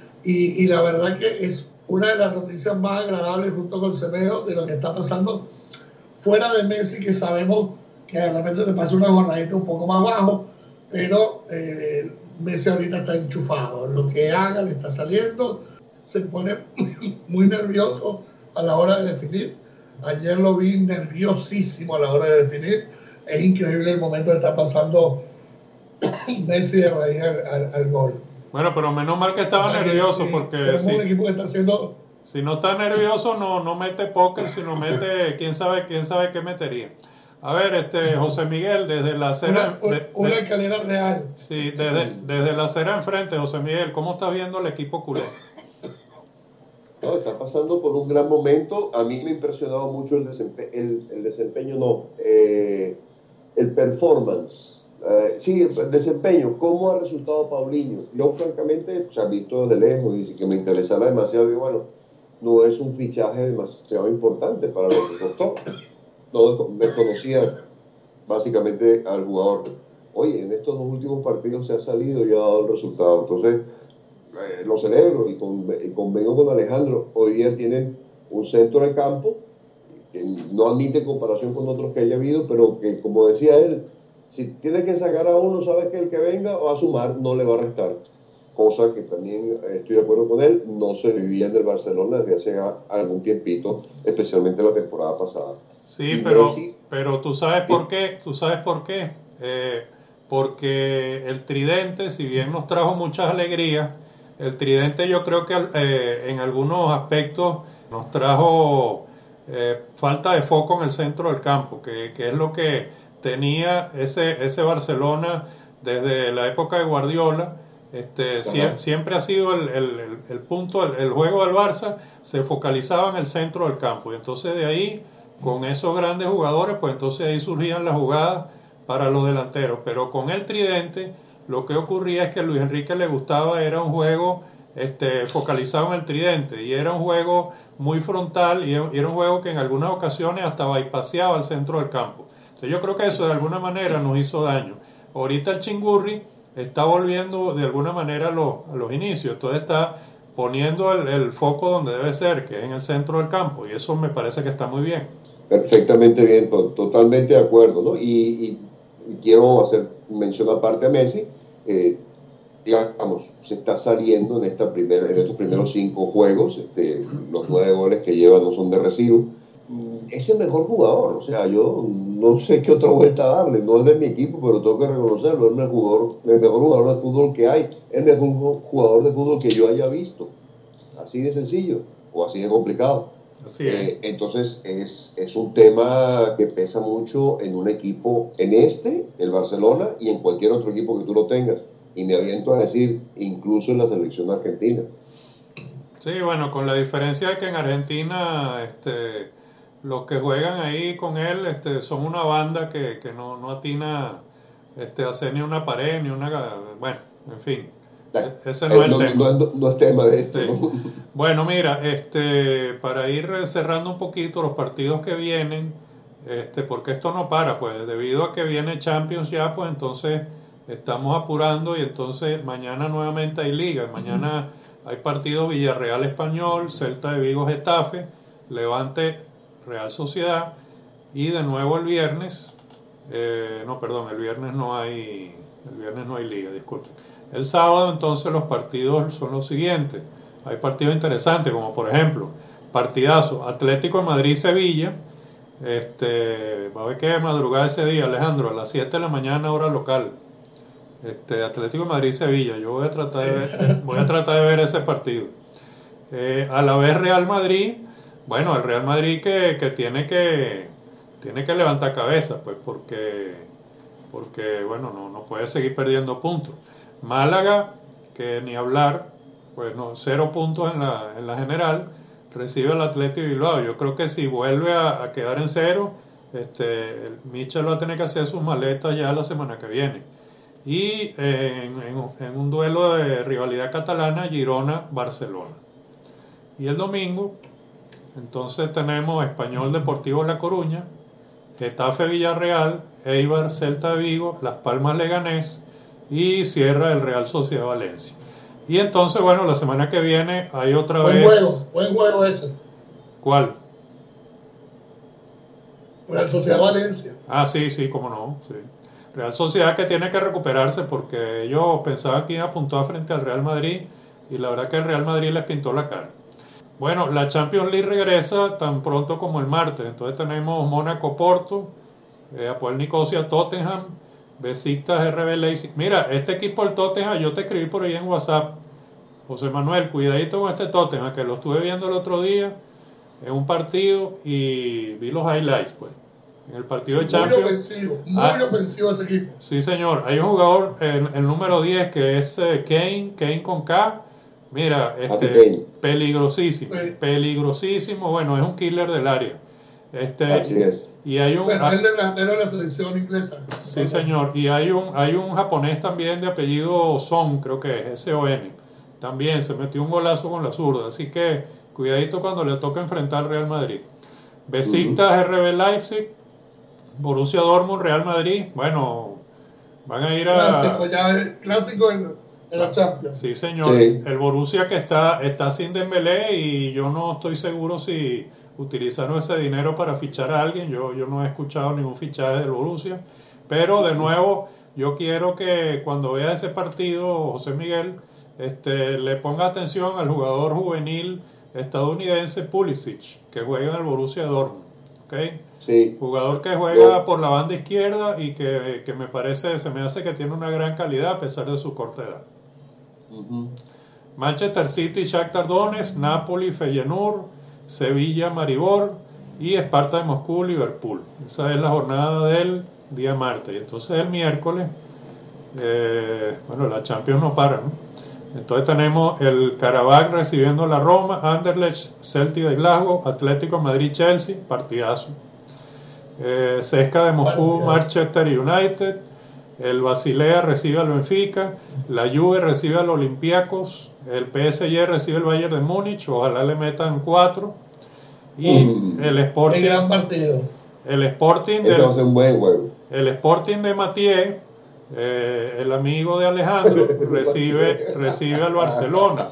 y la verdad que es una de las noticias más agradables junto con Semedo de lo que está pasando fuera de Messi, que sabemos que de repente te pasa una jornadita un poco más bajo, pero Messi ahorita está enchufado, lo que haga le está saliendo, se pone muy nervioso a la hora de definir. Ayer lo vi nerviosísimo a la hora de definir. Es increíble el momento que está pasando Messi de raíz al gol. Bueno, pero menos mal que estaba nervioso, porque un equipo que está haciendo... Si no está nervioso, no mete póker, sino mete quién sabe qué metería. A ver, José Miguel, desde la acera... Una escalera real. Sí, desde la acera enfrente, José Miguel, ¿cómo estás viendo el equipo culé? No, está pasando por un gran momento. A mí me ha impresionado mucho el desempeño, el performance. Sí, el desempeño, cómo ha resultado Paulinho. Yo, francamente, se ha visto desde lejos y que me interesaba demasiado. Y bueno, no es un fichaje demasiado importante para lo que costó. No desconocía básicamente al jugador. Oye, en estos 2 últimos partidos se ha salido y ha dado el resultado. Entonces, lo celebro y convengo con Alejandro. Hoy día tienen un centro de campo que no admite comparación con otros que haya habido, pero que, como decía él, si tiene que sacar a uno, sabe que el que venga va a sumar, no le va a restar. Cosa que también estoy de acuerdo con él, no se vivía en el Barcelona desde hace algún tiempito, especialmente la temporada pasada. Sí, pero tú sabes por qué, porque el tridente, si bien nos trajo muchas alegrías, el tridente yo creo que en algunos aspectos nos trajo falta de foco en el centro del campo, que es lo que tenía ese Barcelona desde la época de Guardiola. Siempre ha sido el punto, el juego del Barça se focalizaba en el centro del campo, y entonces de ahí, con esos grandes jugadores, pues entonces ahí surgían las jugadas para los delanteros. Pero con el tridente lo que ocurría es que a Luis Enrique le gustaba, era un juego focalizado en el tridente, y era un juego muy frontal, y era un juego que en algunas ocasiones hasta bypaseaba el centro del campo. Entonces yo creo que eso de alguna manera nos hizo daño. Ahorita el Chingurri está volviendo de alguna manera a los inicios, entonces está poniendo el foco donde debe ser, que es en el centro del campo, y eso me parece que está muy bien. Perfectamente bien, totalmente de acuerdo, ¿no? Y quiero hacer mención aparte a Messi, digamos, se está saliendo en estos primeros 5 juegos, los 9 goles que lleva no son de recibo. Es el mejor jugador, o sea, yo no sé qué otra vuelta darle, no es de mi equipo, pero tengo que reconocerlo, es el mejor jugador de fútbol que hay, es el mejor jugador de fútbol que yo haya visto, así de sencillo, o así de complicado. Así es. Entonces es un tema que pesa mucho en un equipo, el Barcelona, y en cualquier otro equipo que tú lo tengas, y me aviento a decir, incluso en la selección argentina. Sí, bueno, con la diferencia de que en Argentina los que juegan ahí con él son una banda que no atina a hacer ni una pared, ni una... Bueno, en fin, ese no es el tema. No es tema de esto, Sí. ¿no? Bueno, mira, para ir cerrando un poquito los partidos que vienen, porque esto no para, pues debido a que viene Champions ya, pues entonces estamos apurando, y entonces mañana nuevamente hay liga. Mañana hay partidos: Villarreal Español, Celta de Vigo Getafe, Levante Real Sociedad, y de nuevo el viernes, no, perdón, el viernes no hay liga, disculpe. El sábado entonces los partidos son los siguientes. Hay partidos interesantes, como por ejemplo, partidazo Atlético de Madrid-Sevilla. Va a ver que madrugada ese día, Alejandro, a las 7 de la mañana, hora local. Atlético de Madrid-Sevilla. Yo voy a tratar de ver ese partido. A la vez Real Madrid. Bueno, el Real Madrid que tiene que levantar cabeza, pues porque bueno, no puede seguir perdiendo puntos. Málaga, que ni hablar, pues no, 0 puntos en la general, recibe al Athletic Bilbao. Yo creo que si vuelve a quedar en 0, el Michel va a tener que hacer sus maletas ya la semana que viene. Y en un duelo de rivalidad catalana, Girona-Barcelona. Y el domingo, entonces tenemos Español Deportivo La Coruña, Getafe Villarreal, Eibar Celta de Vigo, Las Palmas Leganés, y cierra el Real Sociedad Valencia. Y entonces, bueno, la semana que viene hay otra vez... Buen juego ese. ¿Cuál? Real Sociedad Valencia. Ah, sí, cómo no, sí. Real Sociedad que tiene que recuperarse, porque ellos pensaban que iba a apuntar frente al Real Madrid, y la verdad que el Real Madrid les pintó la cara. Bueno, la Champions League regresa tan pronto como el martes. Entonces tenemos Mónaco-Porto, Apoel Nicosia-Tottenham, Besiktas RB Leipzig. Mira, este equipo del Tottenham, yo te escribí por ahí en WhatsApp, José Manuel, cuidadito con este Tottenham, que lo estuve viendo el otro día en un partido y vi los highlights, pues. En el partido de Champions. Muy ofensivo ese equipo. Sí, señor. Hay un jugador, el número 10, que es Kane con K. Mira, peligrosísimo, Sí. Peligrosísimo. Bueno, es un killer del área. Así es. Y hay un... Bueno, es delantero de la selección inglesa. Sí, señor. Y hay un japonés también de apellido Son, creo que es S-O-N. También se metió un golazo con la zurda. Así que cuidadito cuando le toca enfrentar al Real Madrid. Besiktas RB Leipzig, Borussia Dortmund, Real Madrid. Bueno, van a ir a... Clásico en la Champions. Sí, señor. Sí. El Borussia que está sin Dembélé, y yo no estoy seguro si utilizaron ese dinero para fichar a alguien. Yo no he escuchado ningún fichaje del Borussia. Pero de nuevo, yo quiero que cuando vea ese partido, José Miguel, le ponga atención al jugador juvenil estadounidense Pulisic, que juega en el Borussia Dortmund. ¿Okay? Sí. Jugador que juega por la banda izquierda y que se me hace que tiene una gran calidad a pesar de su corta edad. Manchester City, Shakhtar Donetsk, Napoli, Feyenoord, Sevilla, Maribor y Esparta de Moscú, Liverpool. Esa es la jornada del día martes. Y entonces el miércoles, bueno, la Champions no para, ¿no? Entonces tenemos el Karabakh recibiendo la Roma, Anderlecht, Celtic de Glasgow, Atlético Madrid, Chelsea, partidazo. CSKA de Moscú, Manchester United, el Basilea recibe al Benfica, la Juve recibe al Olympiacos, el PSG recibe al Bayern de Múnich, ojalá le metan 4, y el Sporting, el gran partido. El Sporting va a ser un buen juego. El Sporting de Mathieu, el amigo de Alejandro, recibe al Barcelona.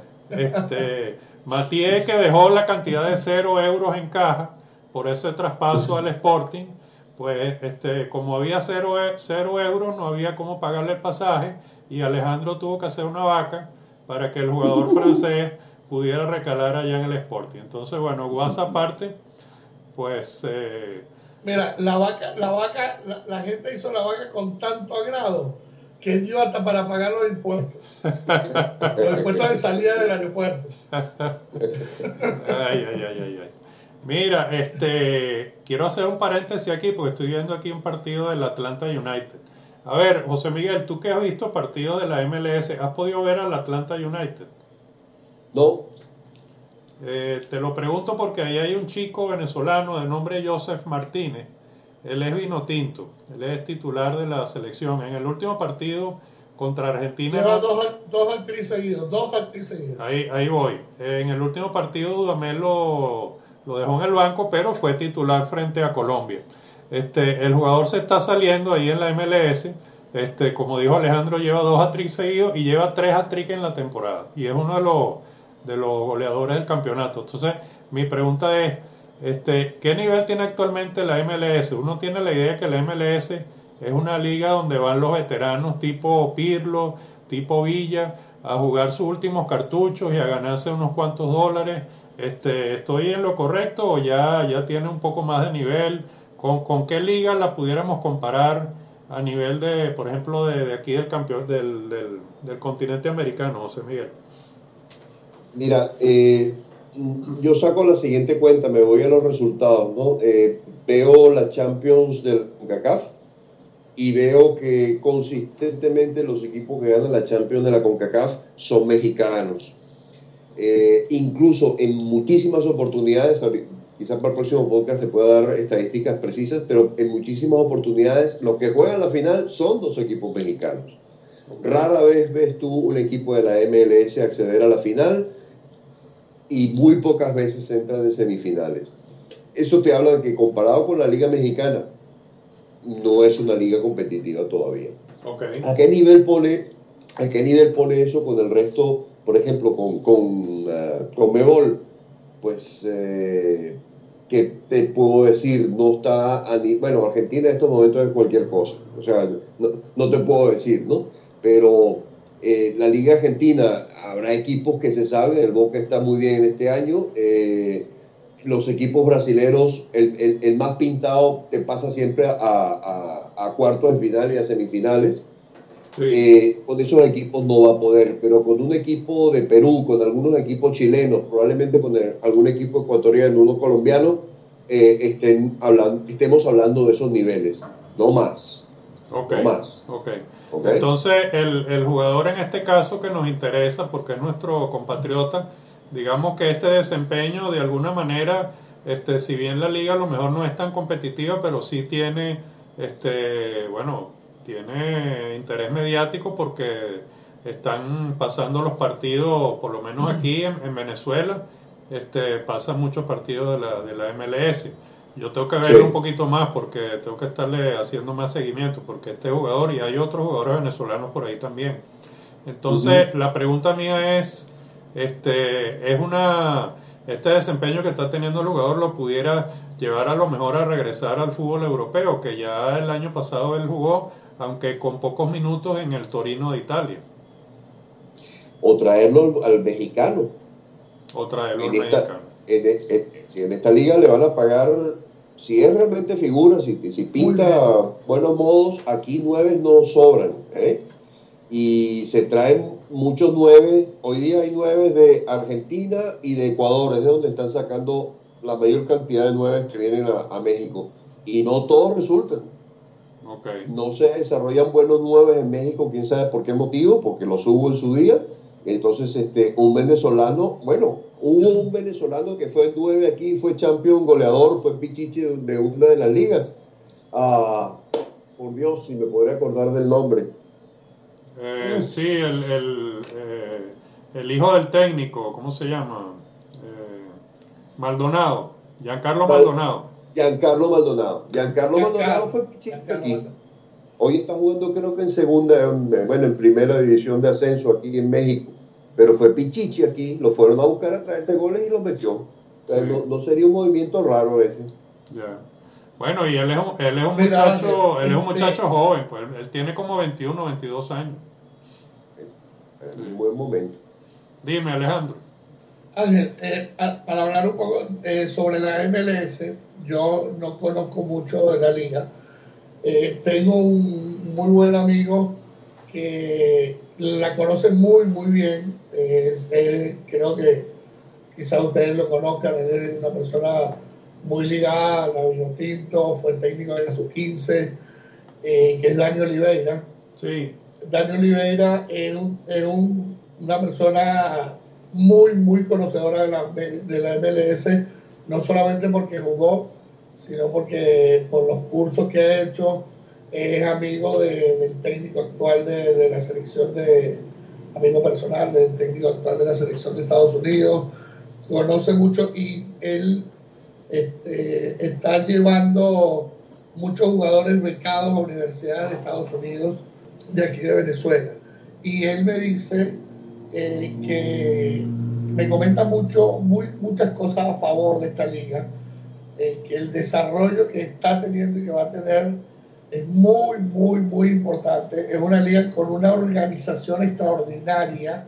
Mathieu, que dejó la cantidad de 0 euros en caja por ese traspaso al Sporting, pues como había 0 euros, no había cómo pagarle el pasaje, y Alejandro tuvo que hacer una vaca para que el jugador francés pudiera recalar allá en el Sporting. Entonces, bueno, guasa aparte, pues... Mira, la gente hizo la vaca con tanto agrado que dio hasta para pagar los impuestos. Los impuestos de salida del aeropuerto. Ay. Mira, quiero hacer un paréntesis aquí porque estoy viendo aquí un partido del Atlanta United. A ver, José Miguel, tú que has visto partidos de la MLS, ¿has podido ver al Atlanta United? No. Te lo pregunto porque ahí hay un chico venezolano de nombre Joseph Martínez. Él es vino tinto, él es titular de la selección. En el último partido contra Argentina... Lleva dos actrices seguidos. Ahí voy. En el último partido Dudamel lo dejó en el banco, pero fue titular frente a Colombia. El jugador se está saliendo ahí en la MLS. Como dijo Alejandro, lleva 2 hat-tricks seguidos y lleva 3 hat-tricks en la temporada. Y es uno de los goleadores del campeonato. Entonces, mi pregunta es, ¿qué nivel tiene actualmente la MLS? Uno tiene la idea que la MLS es una liga donde van los veteranos tipo Pirlo, tipo Villa, a jugar sus últimos cartuchos y a ganarse unos cuantos dólares. ¿Estoy en lo correcto o ya tiene un poco más de nivel? ¿Con qué liga la pudiéramos comparar a nivel de, por ejemplo, de aquí del campeón del continente americano, José Miguel? Mira, yo saco la siguiente cuenta, me voy a los resultados, ¿no? Veo la Champions del CONCACAF y veo que consistentemente los equipos que ganan la Champions de la CONCACAF son mexicanos. Incluso en muchísimas oportunidades, quizás para el próximo podcast te pueda dar estadísticas precisas, pero en muchísimas oportunidades los que juegan la final son 2 equipos mexicanos. Rara vez ves tú un equipo de la MLS acceder a la final y muy pocas veces entran en semifinales. Eso te habla de que comparado con la Liga Mexicana, no es una liga competitiva todavía. Okay. ¿A qué nivel pone eso con el resto, por ejemplo, con Mebol? Pues, ¿qué te puedo decir? No está bueno, Argentina en estos momentos es cualquier cosa. O sea, no te puedo decir, ¿no? Pero la Liga Argentina, habrá equipos que se saben, el Boca está muy bien este año, los equipos brasileños, el más pintado te pasa siempre a cuartos de final y a semifinales. Sí. Con esos equipos no va a poder, pero con un equipo de Perú, con algunos equipos chilenos, probablemente con algún equipo ecuatoriano, uno colombiano, estemos hablando de esos niveles, no más. Okay. No más. Okay. Entonces, el jugador en este caso que nos interesa, porque es nuestro compatriota, digamos que este desempeño de alguna manera, si bien la liga a lo mejor no es tan competitiva, pero sí tiene, tiene interés mediático porque están pasando los partidos, por lo menos aquí en Venezuela, pasan muchos partidos de la MLS. Yo tengo que verlo un poquito más porque tengo que estarle haciendo más seguimiento, porque este jugador y hay otros jugadores venezolanos por ahí también. Entonces, la pregunta mía es, este desempeño que está teniendo el jugador lo pudiera llevar a lo mejor a regresar al fútbol europeo, que ya el año pasado él jugó, aunque con pocos minutos, en el Torino de Italia. O traerlo al mexicano. En esta liga le van a pagar, si es realmente figura, si pinta buenos modos, aquí 9 no sobran, y se traen muchos nueve, hoy día hay nueve de Argentina y de Ecuador, es de donde están sacando la mayor cantidad de nueve que vienen a México. Y no todos resultan. Okay. No se desarrollan buenos nueve en México, quién sabe por qué motivo, porque los hubo en su día. Entonces, un venezolano, bueno, hubo un venezolano que fue 9 aquí, fue campeón goleador, fue pichichi de una de las ligas. Por Dios, si me podría acordar del nombre. Sí, el hijo del técnico, ¿cómo se llama? Maldonado, Giancarlo Maldonado. Giancarlo Maldonado fue pichichi aquí. Hoy está jugando creo que en segunda, bueno, en primera división de ascenso aquí en México. Pero fue pichichi aquí, lo fueron a buscar a traer goles y los metió. O sea, Sí. no sería un movimiento raro ese. Yeah. Bueno, y él es un muchacho, él es un muchacho joven, pues él tiene como 21, 22 años. Es un buen momento. Dime, Alejandro. Ángel, para hablar un poco sobre la MLS, yo no conozco mucho de la liga. Tengo un muy buen amigo que la conoce muy, muy bien. Creo que quizás ustedes lo conozcan, es una persona muy ligada a la Vinotinto, fue técnico de la Sub-15, que es Dani Oliveira. Sí. Dani Oliveira es una persona muy, muy conocedora de la MLS, no solamente porque jugó, sino porque por los cursos que ha hecho, es amigo del técnico actual de la selección amigo personal del técnico actual de la selección de Estados Unidos, conoce mucho y él está llevando muchos jugadores becados a universidades de Estados Unidos, de aquí de Venezuela. Y él me dice que me comenta muchas cosas a favor de esta liga, que el desarrollo que está teniendo y que va a tener es muy, muy, muy importante. Es una liga con una organización extraordinaria.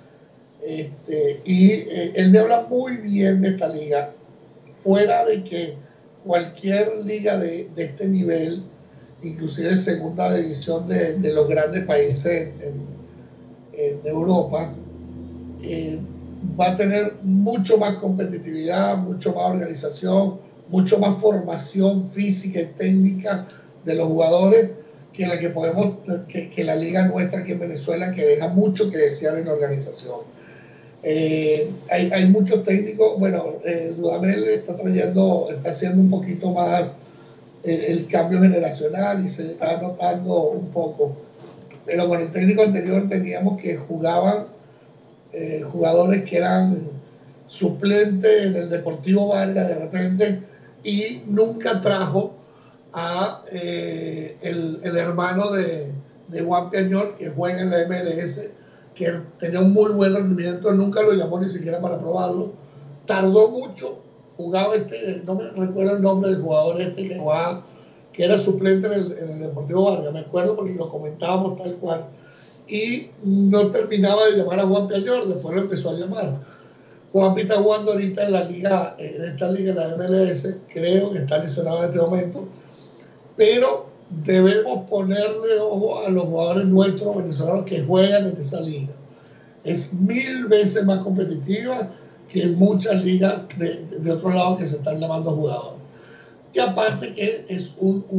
Él me habla muy bien de esta liga, fuera de que cualquier liga de este nivel, inclusive segunda división de los grandes países en Europa, va a tener mucho más competitividad, mucho más organización, mucho más formación física y técnica de los jugadores que la que la liga nuestra aquí en Venezuela, que deja mucho que desear en la organización. Hay muchos técnicos, bueno, Dudamel está haciendo un poquito más el cambio generacional y se está notando un poco, pero con el técnico anterior teníamos que jugaban jugadores que eran suplentes en el Deportivo Vargas de repente, y nunca trajo a el hermano de Juan Peñol, que juega en la MLS, que tenía un muy buen rendimiento, nunca lo llamó ni siquiera para probarlo, tardó mucho, jugaba no me recuerdo el nombre del jugador que jugaba, que era suplente en el Deportivo Vargas, me acuerdo porque lo comentábamos tal cual, y no terminaba de llamar a Juan Peñol, después lo empezó a llamar. Juan está jugando ahorita en esta liga, en la MLS, creo que está lesionado en este momento, pero debemos ponerle ojo a los jugadores nuestros venezolanos que juegan en esa liga. Es 1000 veces más competitiva que en muchas ligas de otro lado que se están llamando jugadores. Y aparte que es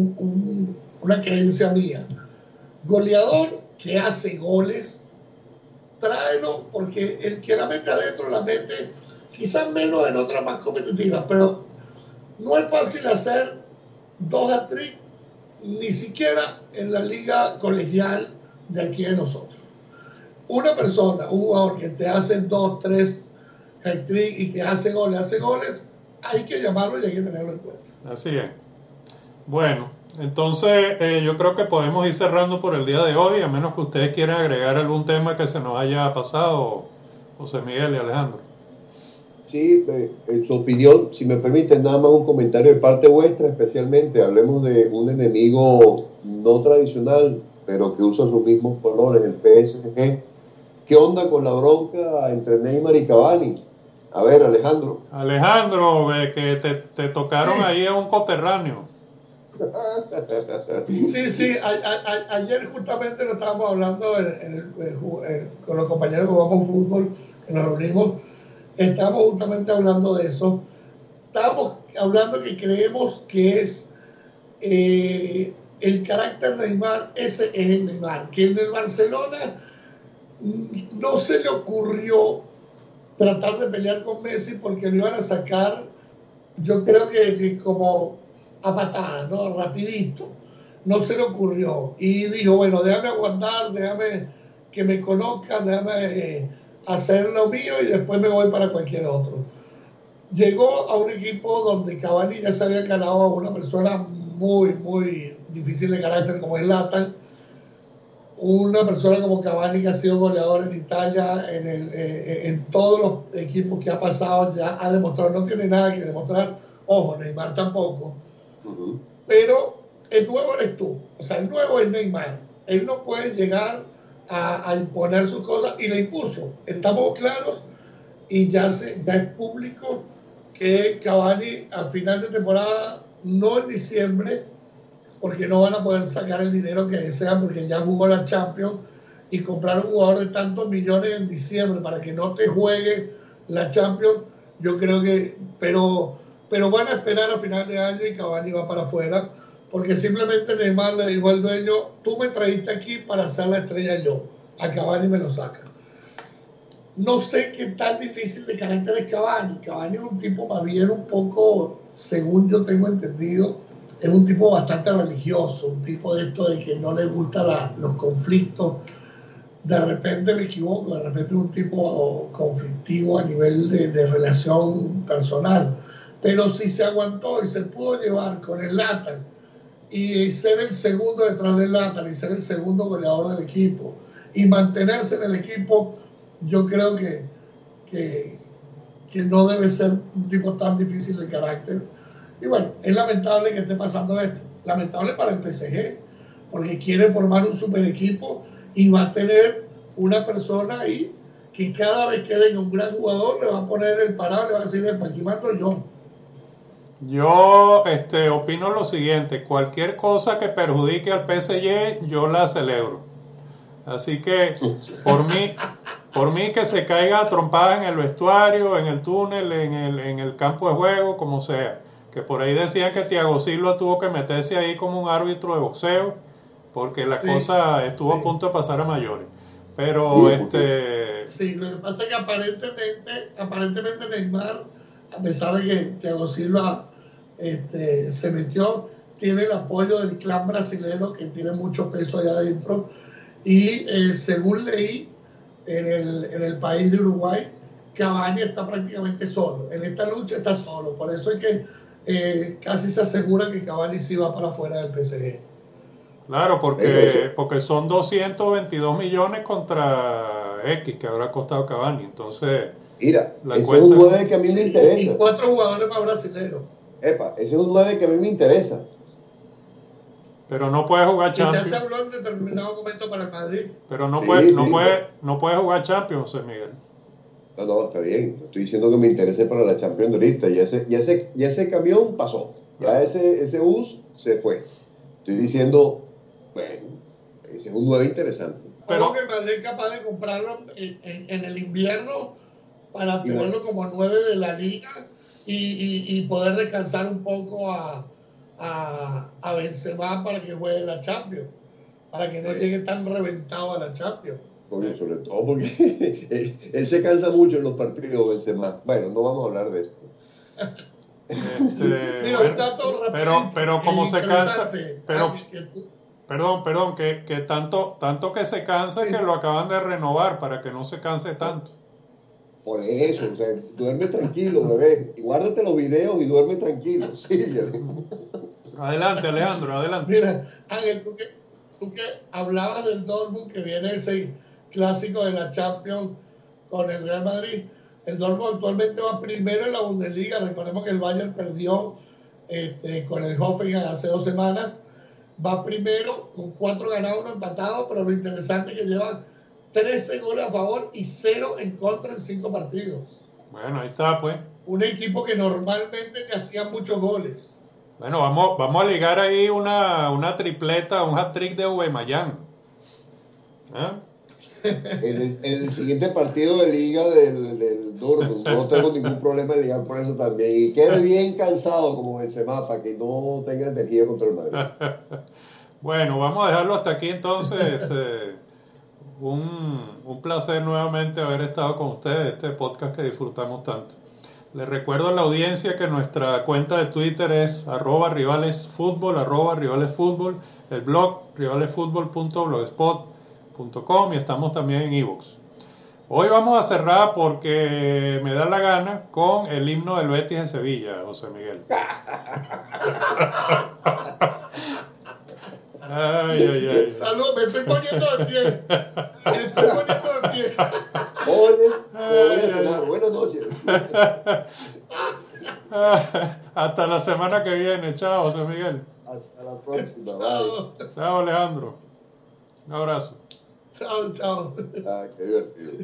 una creencia mía. Goleador que hace goles, tráelo, porque el que la mete adentro la mete quizás menos en otras más competitivas, pero no es fácil hacer 2 hat-trick, ni siquiera en la liga colegial de aquí de nosotros. Una persona, un jugador que te hace 2, 3 hat-trick y que hace goles, hay que llamarlo y hay que tenerlo en cuenta. Así es. Bueno, entonces yo creo que podemos ir cerrando por el día de hoy, a menos que ustedes quieran agregar algún tema que se nos haya pasado, José Miguel y Alejandro. Sí, en su opinión, si me permiten, nada más un comentario de parte vuestra, especialmente hablemos de un enemigo no tradicional, pero que usa sus mismos colores, el PSG. ¿Qué onda con la bronca entre Neymar y Cavani? A ver, Alejandro. Alejandro, que te tocaron ahí a un coterráneo. Sí, ayer justamente lo estábamos hablando con los compañeros que jugamos fútbol, que nos reunimos, estábamos justamente hablando de eso. Estábamos hablando que creemos que es el carácter de Neymar, ese es el Neymar, que en el Barcelona no se le ocurrió tratar de pelear con Messi porque lo iban a sacar, yo creo que como a patadas, ¿no? Rapidito. No se le ocurrió. Y dijo, bueno, déjame aguantar, déjame que me conozcan, déjame hacer lo mío y después me voy para cualquier otro. Llegó a un equipo donde Cavani ya se había calado a una persona muy difícil de carácter como es Latan, una persona como Cavani que ha sido goleador en Italia, en todos los equipos que ha pasado, ya ha demostrado, no tiene nada que demostrar, ojo, Neymar tampoco, pero el nuevo eres tú, o sea, el nuevo es Neymar, él no puede llegar a imponer sus cosas y lo impuso, estamos claros y ya es público que Cavani al final de temporada, no en diciembre, porque no van a poder sacar el dinero que desean porque ya jugó la Champions y comprar un jugador de tantos millones en diciembre para que no te juegue la Champions, yo creo que, pero van a esperar a final de año y Cavani va para afuera, porque simplemente Neymar le dijo al dueño, tú me trajiste aquí para ser la estrella yo, a Cavani me lo saca. No sé qué tan difícil de carácter es Cavani. Cavani es un tipo más bien un poco, según yo tengo entendido, es un tipo bastante religioso, un tipo de esto de que no le gustan los conflictos. De repente me equivoco, de repente es un tipo conflictivo a nivel de relación personal. Pero si se aguantó y se pudo llevar con el Latan y ser el segundo detrás del Latan y ser el segundo goleador del equipo y mantenerse en el equipo, yo creo que, que no debe ser un tipo tan difícil de carácter. Y bueno, es lamentable que esté pasando esto. Lamentable para el PSG, porque quiere formar un super equipo y va a tener una persona ahí que cada vez que venga un gran jugador le va a poner el parado, le va a decir, aquí mando yo. Yo opino lo siguiente, cualquier cosa que perjudique al PSG, yo la celebro. Así que por mí que se caiga a trompadas en el vestuario, en el túnel, en el campo de juego, como sea. Que por ahí decían que Thiago Silva tuvo que meterse ahí como un árbitro de boxeo, porque la cosa estuvo a punto de pasar a mayores. Pero Sí, lo que pasa es que aparentemente Neymar, a pesar de que Thiago Silva se metió, tiene el apoyo del clan brasileño que tiene mucho peso allá adentro y según leí en el país de Uruguay, Cavani está prácticamente solo, en esta lucha está solo, por eso es que casi se asegura que Cavani sí va para afuera del PSG. Claro, porque son 222 millones contra X que habrá costado Cavani, entonces mira, ese es un 9 que a mí me interesa. Y 4 jugadores más brasileños. Epa, ese es un 9 que a mí me interesa. Pero no puede jugar Champions. Y ya se habló en determinado momento para el Madrid. Pero no puede jugar Champions, José Miguel. No, está bien. Estoy diciendo que me interese para la Champions ahorita. Ya ese camión pasó. Ya ese bus se fue. Estoy diciendo, bueno, ese es un 9 interesante. Pero que el Madrid es capaz de comprarlo en el invierno para tenerlo como 9 de la liga y poder descansar un poco a Benzema para que juegue la Champions, para que no llegue tan reventado a la Champions. Oye, sobre todo porque él se cansa mucho en los partidos, Benzema. Bueno, no vamos a hablar de esto. Mira, un dato rápido, pero como se cansa, perdón, que tanto que se cansa que lo acaban de renovar para que no se canse tanto. Por eso, o sea, duerme tranquilo, bebé. Guárdate los videos y duerme tranquilo. Sí, adelante, Alejandro, adelante. Mira, Ángel, tú que hablabas del Dortmund, que viene ese clásico de la Champions con el Real Madrid. El Dortmund actualmente va primero en la Bundesliga. Recordemos que el Bayern perdió con el Hoffenheim hace 2 semanas. Va primero con 4 ganados, 1 empatado, pero lo interesante es que llevan 13 goles a favor y 0 en contra en 5 partidos. Bueno, ahí está, pues. Un equipo que normalmente le hacía muchos goles. Bueno, vamos a ligar ahí una tripleta, un hat-trick de Aubameyang. ¿Eh? En el siguiente partido de liga del Dortmund, no tengo ningún problema en ligar por eso también. Y quede bien cansado como Benzema para que no tenga energía contra el Madrid. Bueno, vamos a dejarlo hasta aquí entonces. Un placer nuevamente haber estado con ustedes, este podcast que disfrutamos tanto. Les recuerdo a la audiencia que nuestra cuenta de Twitter es @rivalesfutbol, el blog rivalesfutbol.blogspot.com y estamos también en iVoox. Hoy vamos a cerrar porque me da la gana con el himno del Betis en Sevilla, José Miguel. Ay. Salud, me estoy poniendo de pie. Buenas noches. Hasta la semana que viene. Chao, José Miguel. Hasta la próxima. Bye. Chao, Alejandro. Un abrazo. Chao. Qué divertido.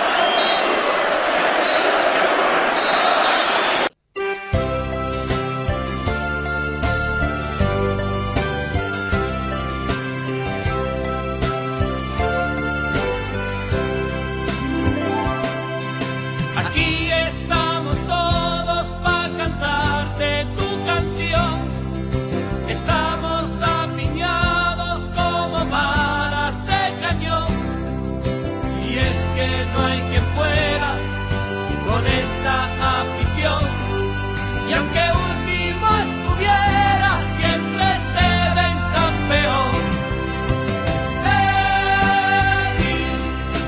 Y aunque último estuviera, siempre te ven campeón. Betis,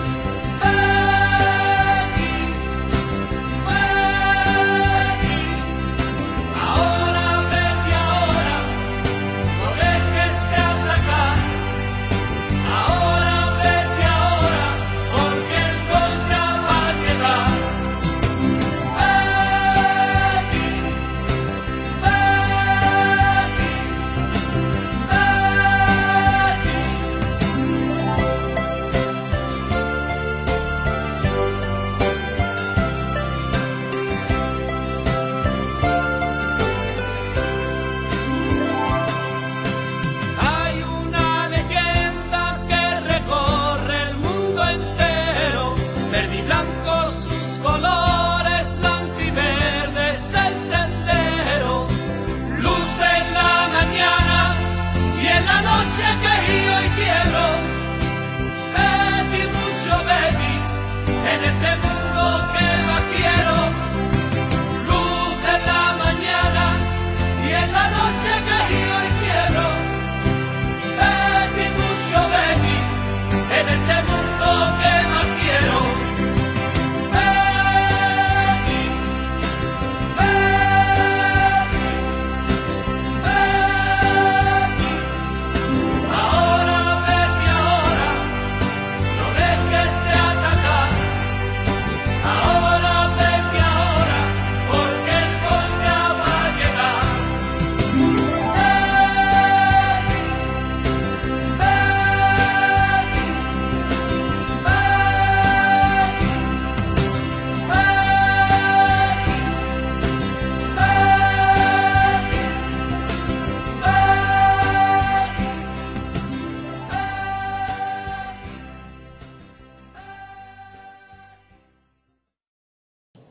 ahora vete ahora, no dejes de atacar. Ahora vete ahora, porque el gol ya va a llegar. Hay una leyenda que recorre el mundo entero, verde y blanco sus colores.